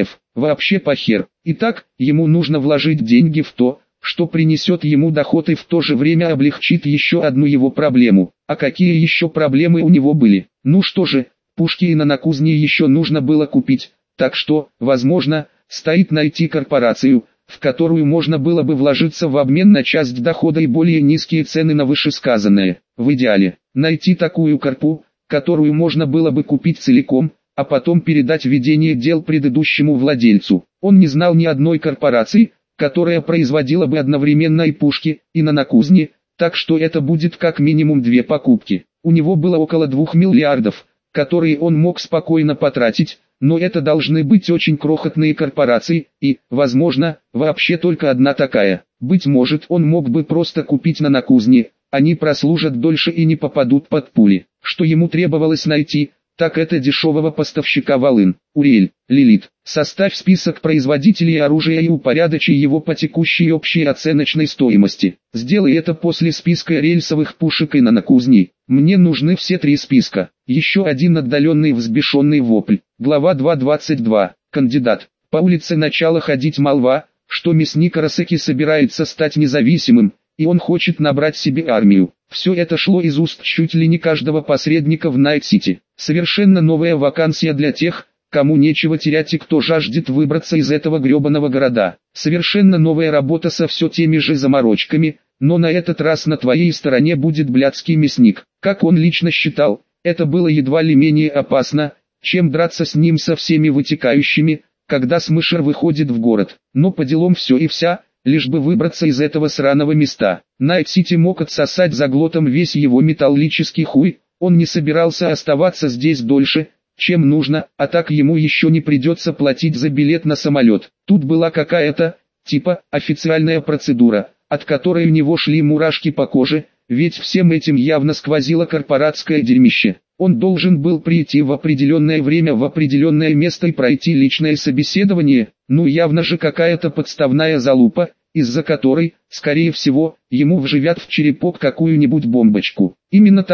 Вообще похер. Итак, ему нужно вложить деньги в то, что принесет ему доход и в то же время облегчит еще одну его проблему. А какие еще проблемы у него были? Ну что же, пушки и нанокузни еще нужно было купить, так что, возможно, стоит найти корпорацию, в которую можно было бы вложиться в обмен на часть дохода и более низкие цены на вышесказанное. В идеале, найти такую корпу, которую можно было бы купить целиком, а потом передать ведение дел предыдущему владельцу. Он не знал ни одной корпорации, которая производила бы одновременно и пушки, и нанокузни, так что это будет как минимум две покупки. У него было около 2 миллиардов, которые он мог спокойно потратить, но это должны быть очень крохотные корпорации, и, возможно, вообще только одна такая. Быть может, он мог бы просто купить нанокузни, они прослужат дольше и не попадут под пули. Что ему требовалось найти, так это дешевого поставщика волын. Уриэль, Лилит, составь список производителей оружия и упорядочи его по текущей общей оценочной стоимости. Сделай это после списка рельсовых пушек и нанокузней. Мне нужны все 3 списка. Еще один отдаленный взбешенный вопль. Глава 2.22. Кандидат. По улице начала ходить молва, что мясник Арасеки собирается стать независимым, и он хочет набрать себе армию. Все это шло из уст чуть ли не каждого посредника в Найт-Сити. Совершенно новая вакансия для тех, кому нечего терять и кто жаждет выбраться из этого гребаного города. Совершенно новая работа со все теми же заморочками, но на этот раз на твоей стороне будет блядский мясник. Как он лично считал, это было едва ли менее опасно, чем драться с ним со всеми вытекающими, когда Смышер выходит в город. Но по делам все и вся, лишь бы выбраться из этого сраного места. Найт-Сити мог отсосать заглотом весь его металлический хуй, он не собирался оставаться здесь дольше, чем нужно, а так ему еще не придется платить за билет на самолет. Тут была какая-то, типа, официальная процедура, от которой у него шли мурашки по коже, ведь всем этим явно сквозило корпоратское дерьмище. Он должен был прийти в определенное время в определенное место и пройти личное собеседование, ну явно же какая-то подставная залупа, из-за которой, скорее всего, ему вживят в черепок какую-нибудь бомбочку. Именно так,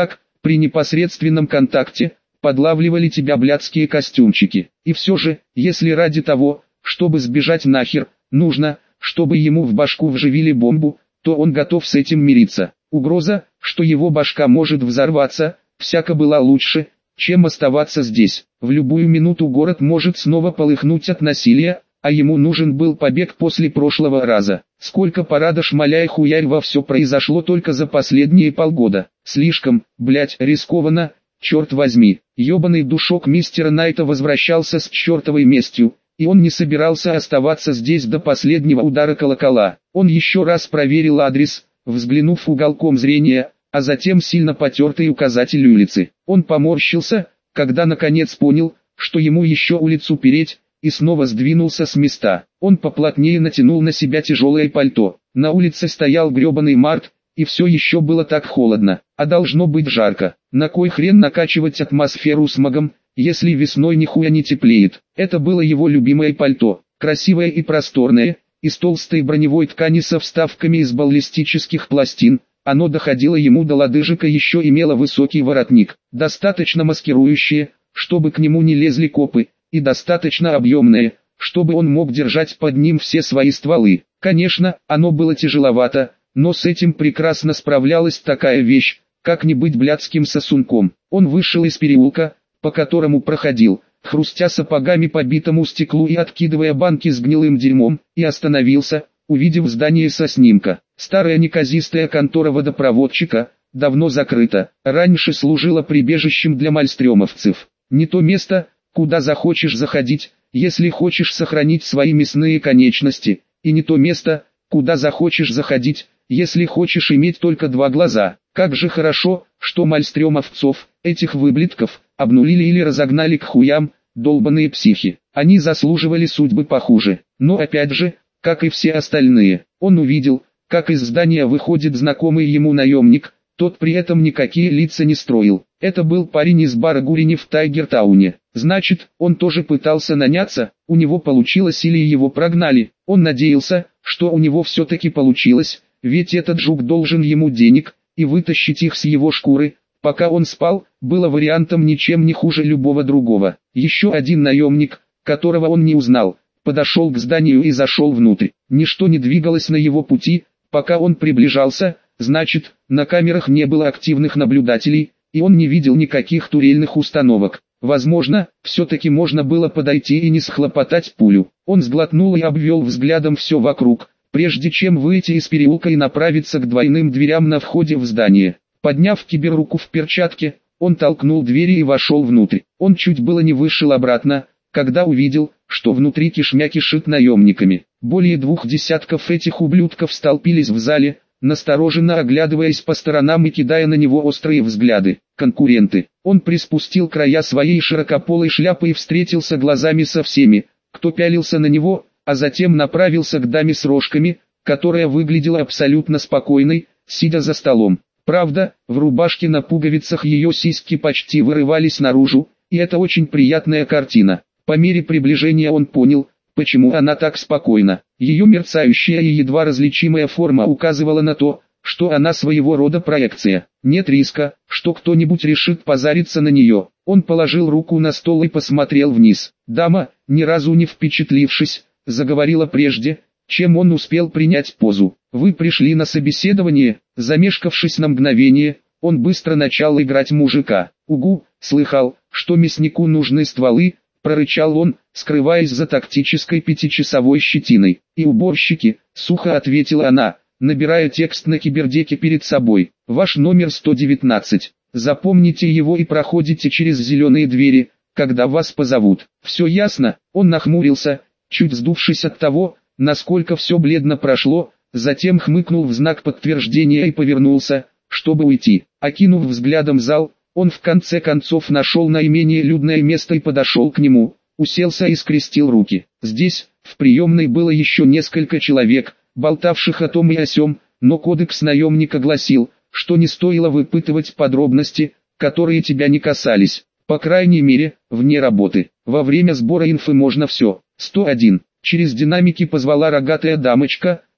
При непосредственном контакте подлавливали тебя блядские костюмчики. И все же, если ради того, чтобы сбежать нахер, нужно, чтобы ему в башку вживили бомбу, то он готов с этим мириться. Угроза, что его башка может взорваться, всяко была лучше, чем оставаться здесь. В любую минуту город может снова полыхнуть от насилия, а ему нужен был побег после прошлого раза. Сколько парада шмаля и хуярь во все произошло только за последние полгода. Слишком, блять, рискованно, черт возьми. Ёбаный душок мистера Найта возвращался с чертовой местью, и он не собирался оставаться здесь до последнего удара колокола. Он еще раз проверил адрес, взглянув уголком зрения, а затем сильно потертый указатель улицы. Он поморщился, когда наконец понял, что ему еще улицу переть, и снова сдвинулся с места. Он поплотнее натянул на себя тяжелое пальто. На улице стоял гребаный март, и все еще было так холодно, а должно быть жарко. На кой хрен накачивать атмосферу смогом, если весной нихуя не теплеет? Это было его любимое пальто, красивое и просторное, из толстой броневой ткани со вставками из баллистических пластин. Оно доходило ему до лодыжек и еще имело высокий воротник, достаточно маскирующее, чтобы к нему не лезли копы, и достаточно объемное, чтобы он мог держать под ним все свои стволы. Конечно, оно было тяжеловато, но с этим прекрасно справлялась такая вещь, как не быть блядским сосунком. Он вышел из переулка, по которому проходил, хрустя сапогами по битому стеклу и откидывая банки с гнилым дерьмом, и остановился, увидев здание со снимка. Старая неказистая контора водопроводчика, давно закрыта, раньше служила прибежищем для мальстрёмовцев. Не то место, куда захочешь заходить, если хочешь сохранить свои мясные конечности, и не то место, куда захочешь заходить, если хочешь иметь только два глаза. Как же хорошо, что мальстрёмовцов, этих выблядков, обнулили или разогнали к хуям, долбаные психи. Они заслуживали судьбы похуже. Но опять же, как и все остальные, он увидел, как из здания выходит знакомый ему наемник, тот при этом никакие лица не строил. Это был парень из бара Гурини в Тайгертауне. Значит, он тоже пытался наняться, у него получилось или его прогнали. Он надеялся, что у него все-таки получилось, ведь этот жук должен ему денег, и вытащить их с его шкуры, пока он спал, было вариантом ничем не хуже любого другого. Еще один наемник, которого он не узнал, подошел к зданию и зашел внутрь. Ничто не двигалось на его пути, пока он приближался, значит, на камерах не было активных наблюдателей, и он не видел никаких турельных установок. Возможно, все-таки можно было подойти и не схлопотать пулю. Он сглотнул и обвел взглядом все вокруг, прежде чем выйти из переулка и направиться к двойным дверям на входе в здание. Подняв киберруку в перчатке, он толкнул двери и вошел внутрь. Он чуть было не вышел обратно, когда увидел, что внутри кишмя кишит наемниками. Более 2 десятков этих ублюдков столпились в зале, настороженно оглядываясь по сторонам и кидая на него острые взгляды. Конкуренты. Он приспустил края своей широкополой шляпы и встретился глазами со всеми, кто пялился на него, а затем направился к даме с рожками, которая выглядела абсолютно спокойной, сидя за столом. Правда, в рубашке на пуговицах ее сиськи почти вырывались наружу, и это очень приятная картина. По мере приближения он понял, почему она так спокойна. Ее мерцающая и едва различимая форма указывала на то, что она своего рода проекция. Нет риска, что кто-нибудь решит позариться на нее. Он положил руку на стол и посмотрел вниз. Дама, ни разу не впечатлившись, заговорила прежде, чем он успел принять позу. «Вы пришли на собеседование?» Замешкавшись на мгновение, он быстро начал играть мужика. «Угу, слыхал, что мяснику нужны стволы», прорычал он, скрываясь за тактической 5-часовой щетиной. «И уборщики», сухо ответила она, набирая текст на кибердеке перед собой. «Ваш номер 119. Запомните его и проходите через зеленые двери, когда вас позовут». «Все ясно?» Он нахмурился, чуть сдувшись от того, насколько все бледно прошло, затем хмыкнул в знак подтверждения и повернулся, чтобы уйти. Окинув взглядом зал, он в конце концов нашел наименее людное место и подошел к нему, уселся и скрестил руки. Здесь, в приемной, было еще несколько человек, болтавших о том и о сём, но кодекс наемника гласил, что не стоило выпытывать подробности, которые тебя не касались. По крайней мере, вне работы. Во время сбора инфы можно все. 101. Через динамики позвала рогатая дамочка,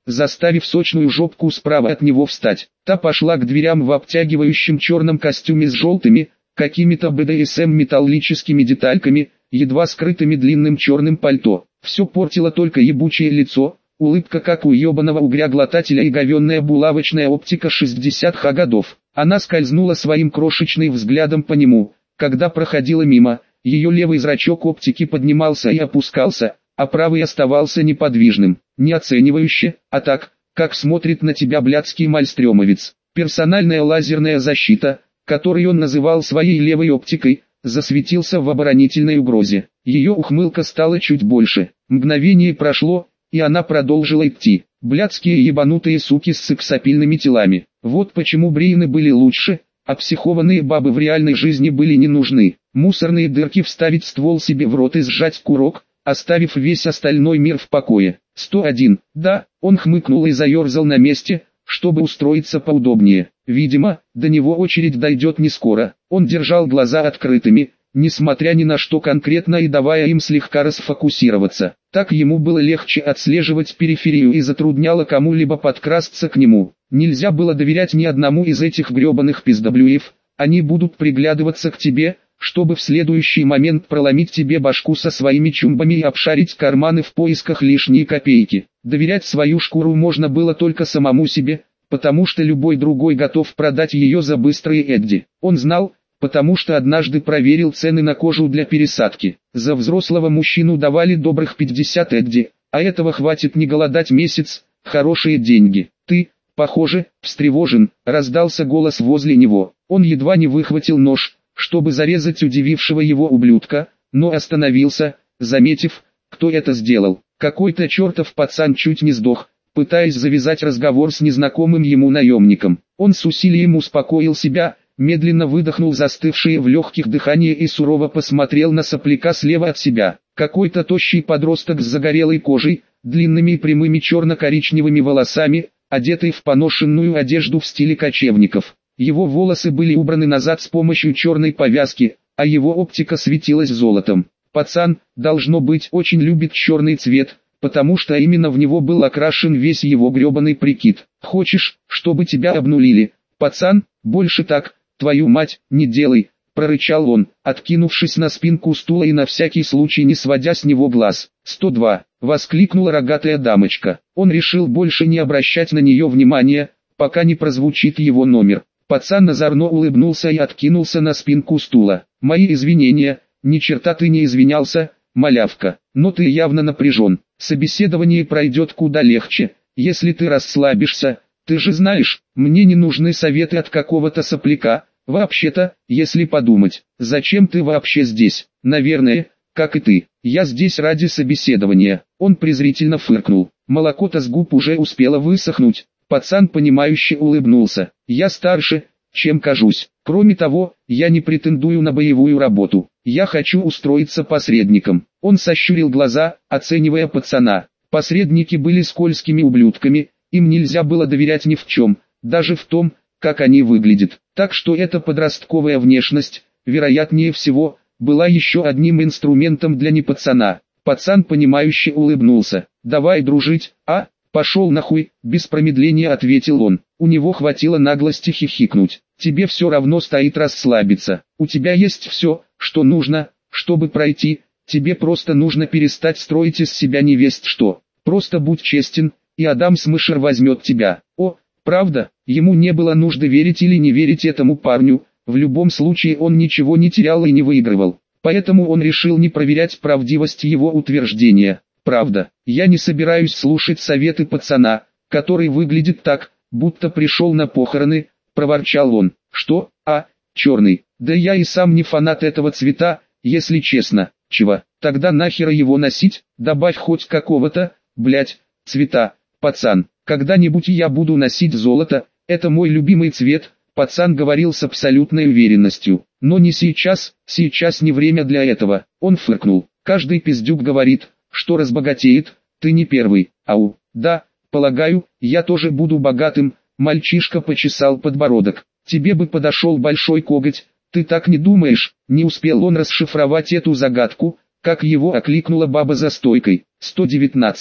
заставив сочную жопку справа от него встать. Та пошла к дверям в обтягивающем черном костюме с желтыми, какими-то БДСМ металлическими детальками, едва скрытыми длинным черным пальто. Все портило только ебучее лицо, улыбка как у ебаного угря-глотателя и говенная булавочная оптика 60-х годов. Она скользнула своим крошечным взглядом по нему, когда проходила мимо, ее левый зрачок оптики поднимался и опускался, а правый оставался неподвижным, не оценивающе, а так, как смотрит на тебя блядский мальстрёмовец. Персональная лазерная защита, которую он называл своей левой оптикой, засветился в оборонительной угрозе. Ее ухмылка стала чуть больше. Мгновение прошло, и она продолжила идти. Блядские ебанутые суки с сексапильными телами. Вот почему Брейны были лучше, а психованные бабы в реальной жизни были не нужны. Мусорные дырки вставить ствол себе в рот и сжать курок, оставив весь остальной мир в покое. 101. Да, он хмыкнул и заерзал на месте, чтобы устроиться поудобнее. Видимо, до него очередь дойдет не скоро. Он держал глаза открытыми, несмотря ни на что конкретно и давая им слегка расфокусироваться. Так ему было легче отслеживать периферию и затрудняло кому-либо подкрасться к нему. Нельзя было доверять ни одному из этих гребаных пиздаблюев, они будут приглядываться к тебе, чтобы в следующий момент проломить тебе башку со своими чумбами и обшарить карманы в поисках лишней копейки. Доверять свою шкуру можно было только самому себе, потому что любой другой готов продать ее за быстрые Эдди. Он знал, потому что однажды проверил цены на кожу для пересадки. За взрослого мужчину давали добрых 50 Эдди, а этого хватит не голодать месяц, хорошие деньги. Ты, похоже, встревожен, раздался голос возле него. Он едва не выхватил нож, чтобы зарезать удивившего его ублюдка, но остановился, заметив, кто это сделал. Какой-то чертов пацан чуть не сдох, пытаясь завязать разговор с незнакомым ему наемником. Он с усилием успокоил себя, медленно выдохнул застывшее в легких дыхание и сурово посмотрел на сопляка слева от себя. Какой-то тощий подросток с загорелой кожей, длинными и прямыми черно-коричневыми волосами, одетый в поношенную одежду в стиле кочевников. Его волосы были убраны назад с помощью черной повязки, а его оптика светилась золотом. Пацан, должно быть, очень любит черный цвет, потому что именно в него был окрашен весь его гребаный прикид. «Хочешь, чтобы тебя обнулили, пацан? Больше так, твою мать, не делай!» — прорычал он, откинувшись на спинку стула и на всякий случай не сводя с него глаз. 102. — воскликнула рогатая дамочка. Он решил больше не обращать на нее внимания, пока не прозвучит его номер. Пацан озорно улыбнулся и откинулся на спинку стула. «Мои извинения, ни черта ты не извинялся, малявка, но ты явно напряжен. Собеседование пройдет куда легче, если ты расслабишься. Ты же знаешь, мне не нужны советы от какого-то сопляка. Вообще-то, если подумать, зачем ты вообще здесь? Наверное, как и ты, я здесь ради собеседования». Он презрительно фыркнул. Молоко-то с губ уже успело высохнуть. Пацан понимающе улыбнулся. «Я старше, чем кажусь. Кроме того, я не претендую на боевую работу. Я хочу устроиться посредником». Он сощурил глаза, оценивая пацана. Посредники были скользкими ублюдками, им нельзя было доверять ни в чем, даже в том, как они выглядят. Так что эта подростковая внешность, вероятнее всего, была еще одним инструментом для непацана. Пацан понимающе улыбнулся. «Давай дружить, а?» «Пошел нахуй», — без промедления ответил он. У него хватило наглости хихикнуть. «Тебе все равно стоит расслабиться. У тебя есть все, что нужно, чтобы пройти. Тебе просто нужно перестать строить из себя невесть что. Просто будь честен, и Адам Смышер возьмет тебя». О, правда, ему не было нужды верить или не верить этому парню. В любом случае он ничего не терял и не выигрывал. Поэтому он решил не проверять правдивость его утверждения. «Правда, я не собираюсь слушать советы пацана, который выглядит так, будто пришел на похороны», — проворчал он. «Что? А, черный? Да я и сам не фанат этого цвета, если честно. Чего? Тогда нахера его носить? Добавь хоть какого-то, блять, цвета, пацан. Когда-нибудь я буду носить золото, это мой любимый цвет», — пацан говорил с абсолютной уверенностью. «Но не сейчас, сейчас не время для этого». Он фыркнул. «Каждый пиздюк говорит, что разбогатеет, ты не первый». «Ау, да, полагаю, я тоже буду богатым», — мальчишка почесал подбородок. «Тебе бы подошел большой коготь, ты так не думаешь?» Не успел он расшифровать эту загадку, как его окликнула баба за стойкой. 119.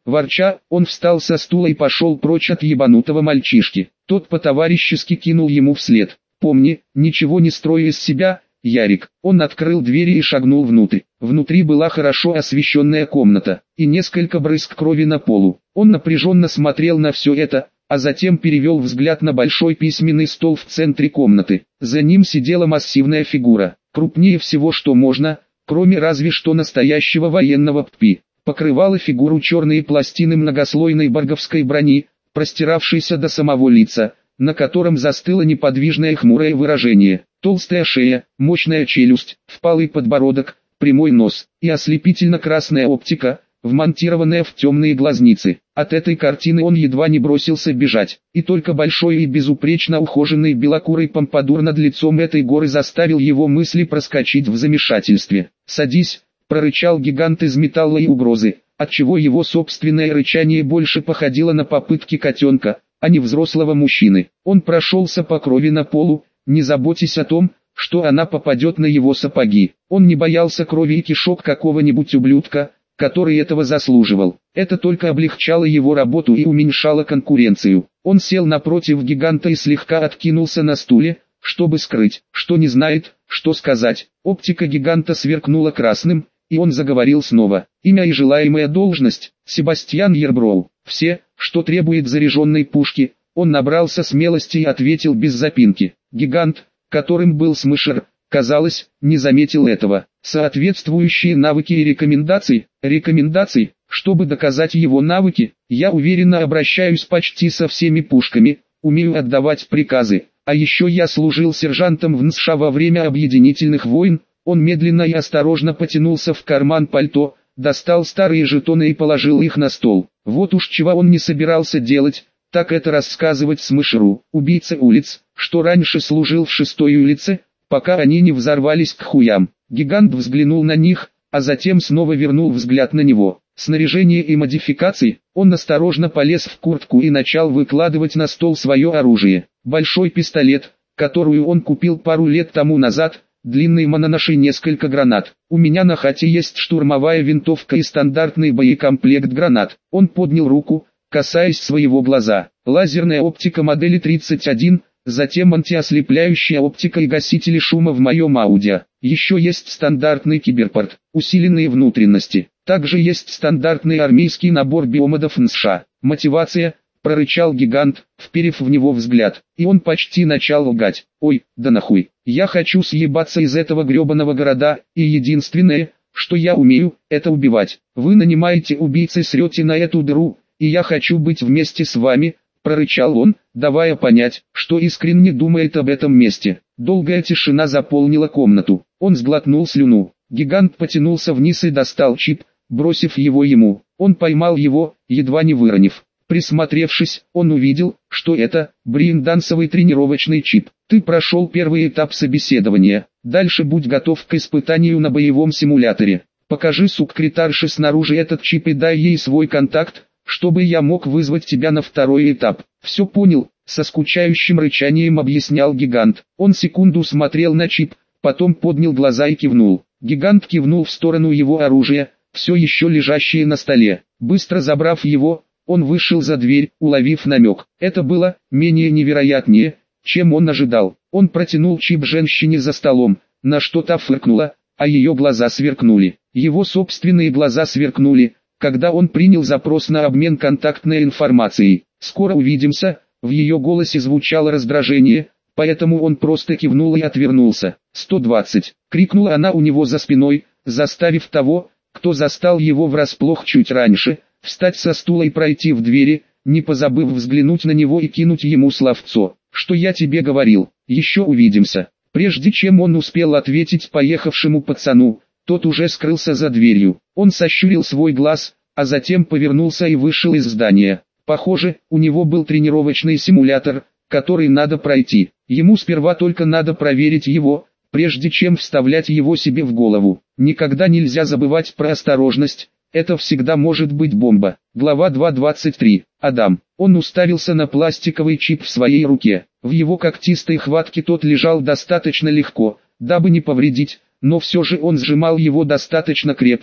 Ворча, он встал со стула и пошел прочь от ебанутого мальчишки. Тот по-товарищески кинул ему вслед: «Помни, ничего не строй из себя, Ярик». Он открыл двери и шагнул внутрь. Внутри была хорошо освещенная комната, и несколько брызг крови на полу. Он напряженно смотрел на все это, а затем перевел взгляд на большой письменный стол в центре комнаты. За ним сидела массивная фигура, крупнее всего что можно, кроме разве что настоящего военного ППИ. Покрывала фигуру черные пластины многослойной борговской брони, простиравшейся до самого лица, на котором застыло неподвижное хмурое выражение. Толстая шея, мощная челюсть, впалый подбородок, прямой нос и ослепительно-красная оптика, вмонтированная в темные глазницы. От этой картины он едва не бросился бежать, и только большой и безупречно ухоженный белокурый помпадур над лицом этой горы заставил его мысли проскочить в замешательстве. «Садись», — прорычал гигант из металла и угрозы, отчего его собственное рычание больше походило на попытки котенка, а не взрослого мужчины. Он прошелся по крови на полу, не заботясь о том, что она попадет на его сапоги. Он не боялся крови и кишок какого-нибудь ублюдка, который этого заслуживал. Это только облегчало его работу и уменьшало конкуренцию. Он сел напротив гиганта и слегка откинулся на стуле, чтобы скрыть, что не знает, что сказать. Оптика гиганта сверкнула красным, и он заговорил снова. Имя и желаемая должность: Себастьян Ерброу. Все, что требует заряженной пушки. Он набрался смелости и ответил без запинки. Гигант, которым был Смышер, казалось, не заметил этого. Соответствующие навыки и рекомендации. Рекомендации, чтобы доказать его навыки, я уверенно обращаюсь почти со всеми пушками, умею отдавать приказы. А еще я служил сержантом в НСШ во время объединительных войн. Он медленно и осторожно потянулся в карман пальто, достал старые жетоны и положил их на стол. Вот уж чего он не собирался делать, так это рассказывать Смышеру, убийце улиц, что раньше служил в 6-й улице, пока они не взорвались к хуям. Гигант взглянул на них, а затем снова вернул взгляд на него. Снаряжение и модификации. Он осторожно полез в куртку и начал выкладывать на стол свое оружие. Большой пистолет, которую он купил пару лет тому назад, длинный мононож и несколько гранат. У меня на хате есть штурмовая винтовка и стандартный боекомплект гранат. Он поднял руку, касаясь своего глаза. Лазерная оптика модели 31, затем антиослепляющая оптика и гасители шума в моем аудио. Еще есть стандартный киберпорт, усиленные внутренности. Также есть стандартный армейский набор биомодов НСШ. Мотивация, прорычал гигант, вперев в него взгляд, и он почти начал лгать. Ой, да нахуй, я хочу съебаться из этого гребаного города, и единственное, что я умею, это убивать. Вы нанимаете убийцы, срете на эту дыру, и я хочу быть вместе с вами, прорычал он, давая понять, что искренне думает об этом месте. Долгая тишина заполнила комнату. Он сглотнул слюну. Гигант потянулся вниз и достал чип, бросив его ему. Он поймал его, едва не выронив. Присмотревшись, он увидел, что это брейндансовый тренировочный чип. Ты прошел первый этап собеседования. Дальше будь готов к испытанию на боевом симуляторе. Покажи суккретарше снаружи этот чип и дай ей свой контакт, чтобы я мог вызвать тебя на второй этап. Все понял, со скучающим рычанием объяснял гигант. Он секунду смотрел на чип, потом поднял глаза и кивнул. Гигант кивнул в сторону его оружия, все еще лежащее на столе. Быстро забрав его, он вышел за дверь, уловив намек. Это было менее невероятнее, чем он ожидал. Он протянул чип женщине за столом, на что та фыркнула, а ее глаза сверкнули. Его собственные глаза сверкнули, когда он принял запрос на обмен контактной информацией. «Скоро увидимся», в ее голосе звучало раздражение, поэтому он просто кивнул и отвернулся. 120, крикнула она у него за спиной, заставив того, кто застал его врасплох чуть раньше, встать со стула и пройти в двери, не позабыв взглянуть на него и кинуть ему словцо. «Что я тебе говорил, еще увидимся». Прежде чем он успел ответить поехавшему пацану, тот уже скрылся за дверью. Он сощурил свой глаз, а затем повернулся и вышел из здания. Похоже, у него был тренировочный симулятор, который надо пройти. Ему сперва только надо проверить его, прежде чем вставлять его себе в голову. Никогда нельзя забывать про осторожность, это всегда может быть бомба. Глава 2.23. Адам. Он уставился на пластиковый чип в своей руке. В его когтистой хватке тот лежал достаточно легко, дабы не повредить, но все же он сжимал его достаточно крепко,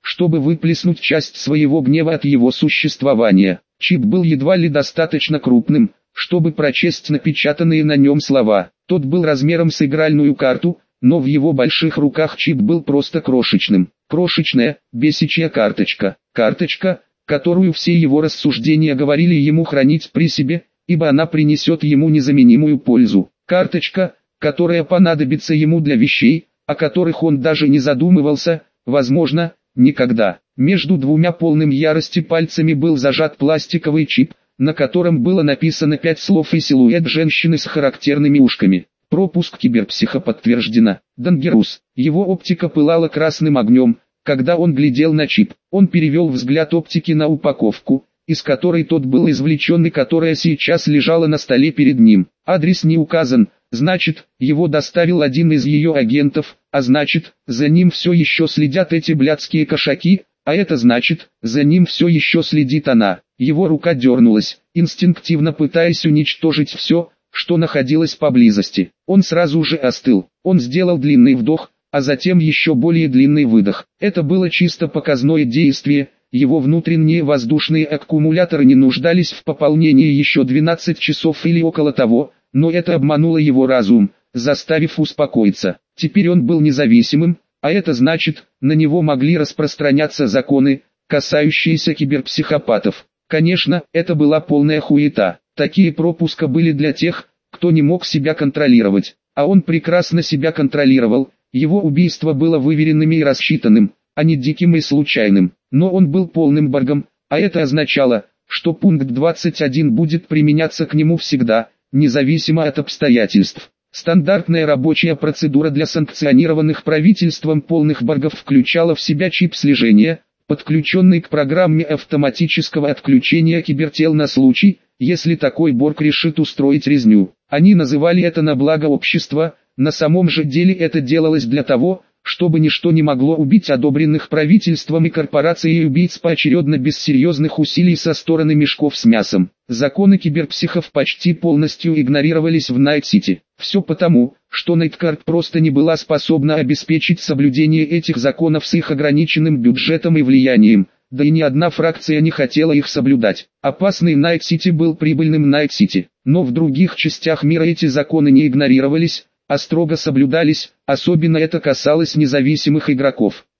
чтобы выплеснуть часть своего гнева от его существования. Чип был едва ли достаточно крупным, чтобы прочесть напечатанные на нем слова. Тот был размером с игральную карту, но в его больших руках чип был просто крошечным. Крошечная, бесячая карточка. Карточка, которую все его рассуждения говорили ему хранить при себе, ибо она принесет ему незаменимую пользу. Карточка, которая понадобится ему для вещей, о которых он даже не задумывался, возможно, никогда. Между двумя полным ярости пальцами был зажат пластиковый чип, на котором было написано 5 слов и силуэт женщины с характерными ушками. Пропуск киберпсиха подтверждена. Дангерус. Его оптика пылала красным огнем, когда он глядел на чип. Он перевел взгляд оптики на упаковку, из которой тот был извлечен и которая сейчас лежала на столе перед ним. Адрес не указан, значит, его доставил один из ее агентов, а значит, за ним все еще следят эти блядские кошаки, а это значит, за ним все еще следит она. Его рука дернулась, инстинктивно пытаясь уничтожить все, что находилось поблизости. Он сразу же остыл. Он сделал длинный вдох, а затем еще более длинный выдох. Это было чисто показное действие, его внутренние воздушные аккумуляторы не нуждались в пополнении еще 12 часов или около того, но это обмануло его разум, заставив успокоиться. Теперь он был независимым, а это значит, на него могли распространяться законы, касающиеся киберпсихопатов. Конечно, это была полная хуета. Такие пропуска были для тех, кто не мог себя контролировать, а он прекрасно себя контролировал. Его убийство было выверенным и рассчитанным, а не диким и случайным. Но он был полным баргом, а это означало, что пункт 21 будет применяться к нему всегда, независимо от обстоятельств. Стандартная рабочая процедура для санкционированных правительством полных баргов включала в себя чип слежения, подключенный к программе автоматического отключения кибертел на случай, если такой борг решит устроить резню. Они называли это на благо общества, на самом же деле это делалось для того, чтобы ничто не могло убить одобренных правительством и корпорацией убийц поочередно без серьезных усилий со стороны мешков с мясом. Законы киберпсихов почти полностью игнорировались в Найт-Сити. Все потому, что Найткарт просто не была способна обеспечить соблюдение этих законов с их ограниченным бюджетом и влиянием, да и ни одна фракция не хотела их соблюдать. Опасный Найт-Сити был прибыльным Найт-Сити, но в других частях мира эти законы не игнорировались, а строго соблюдались, особенно это касалось независимых игроков.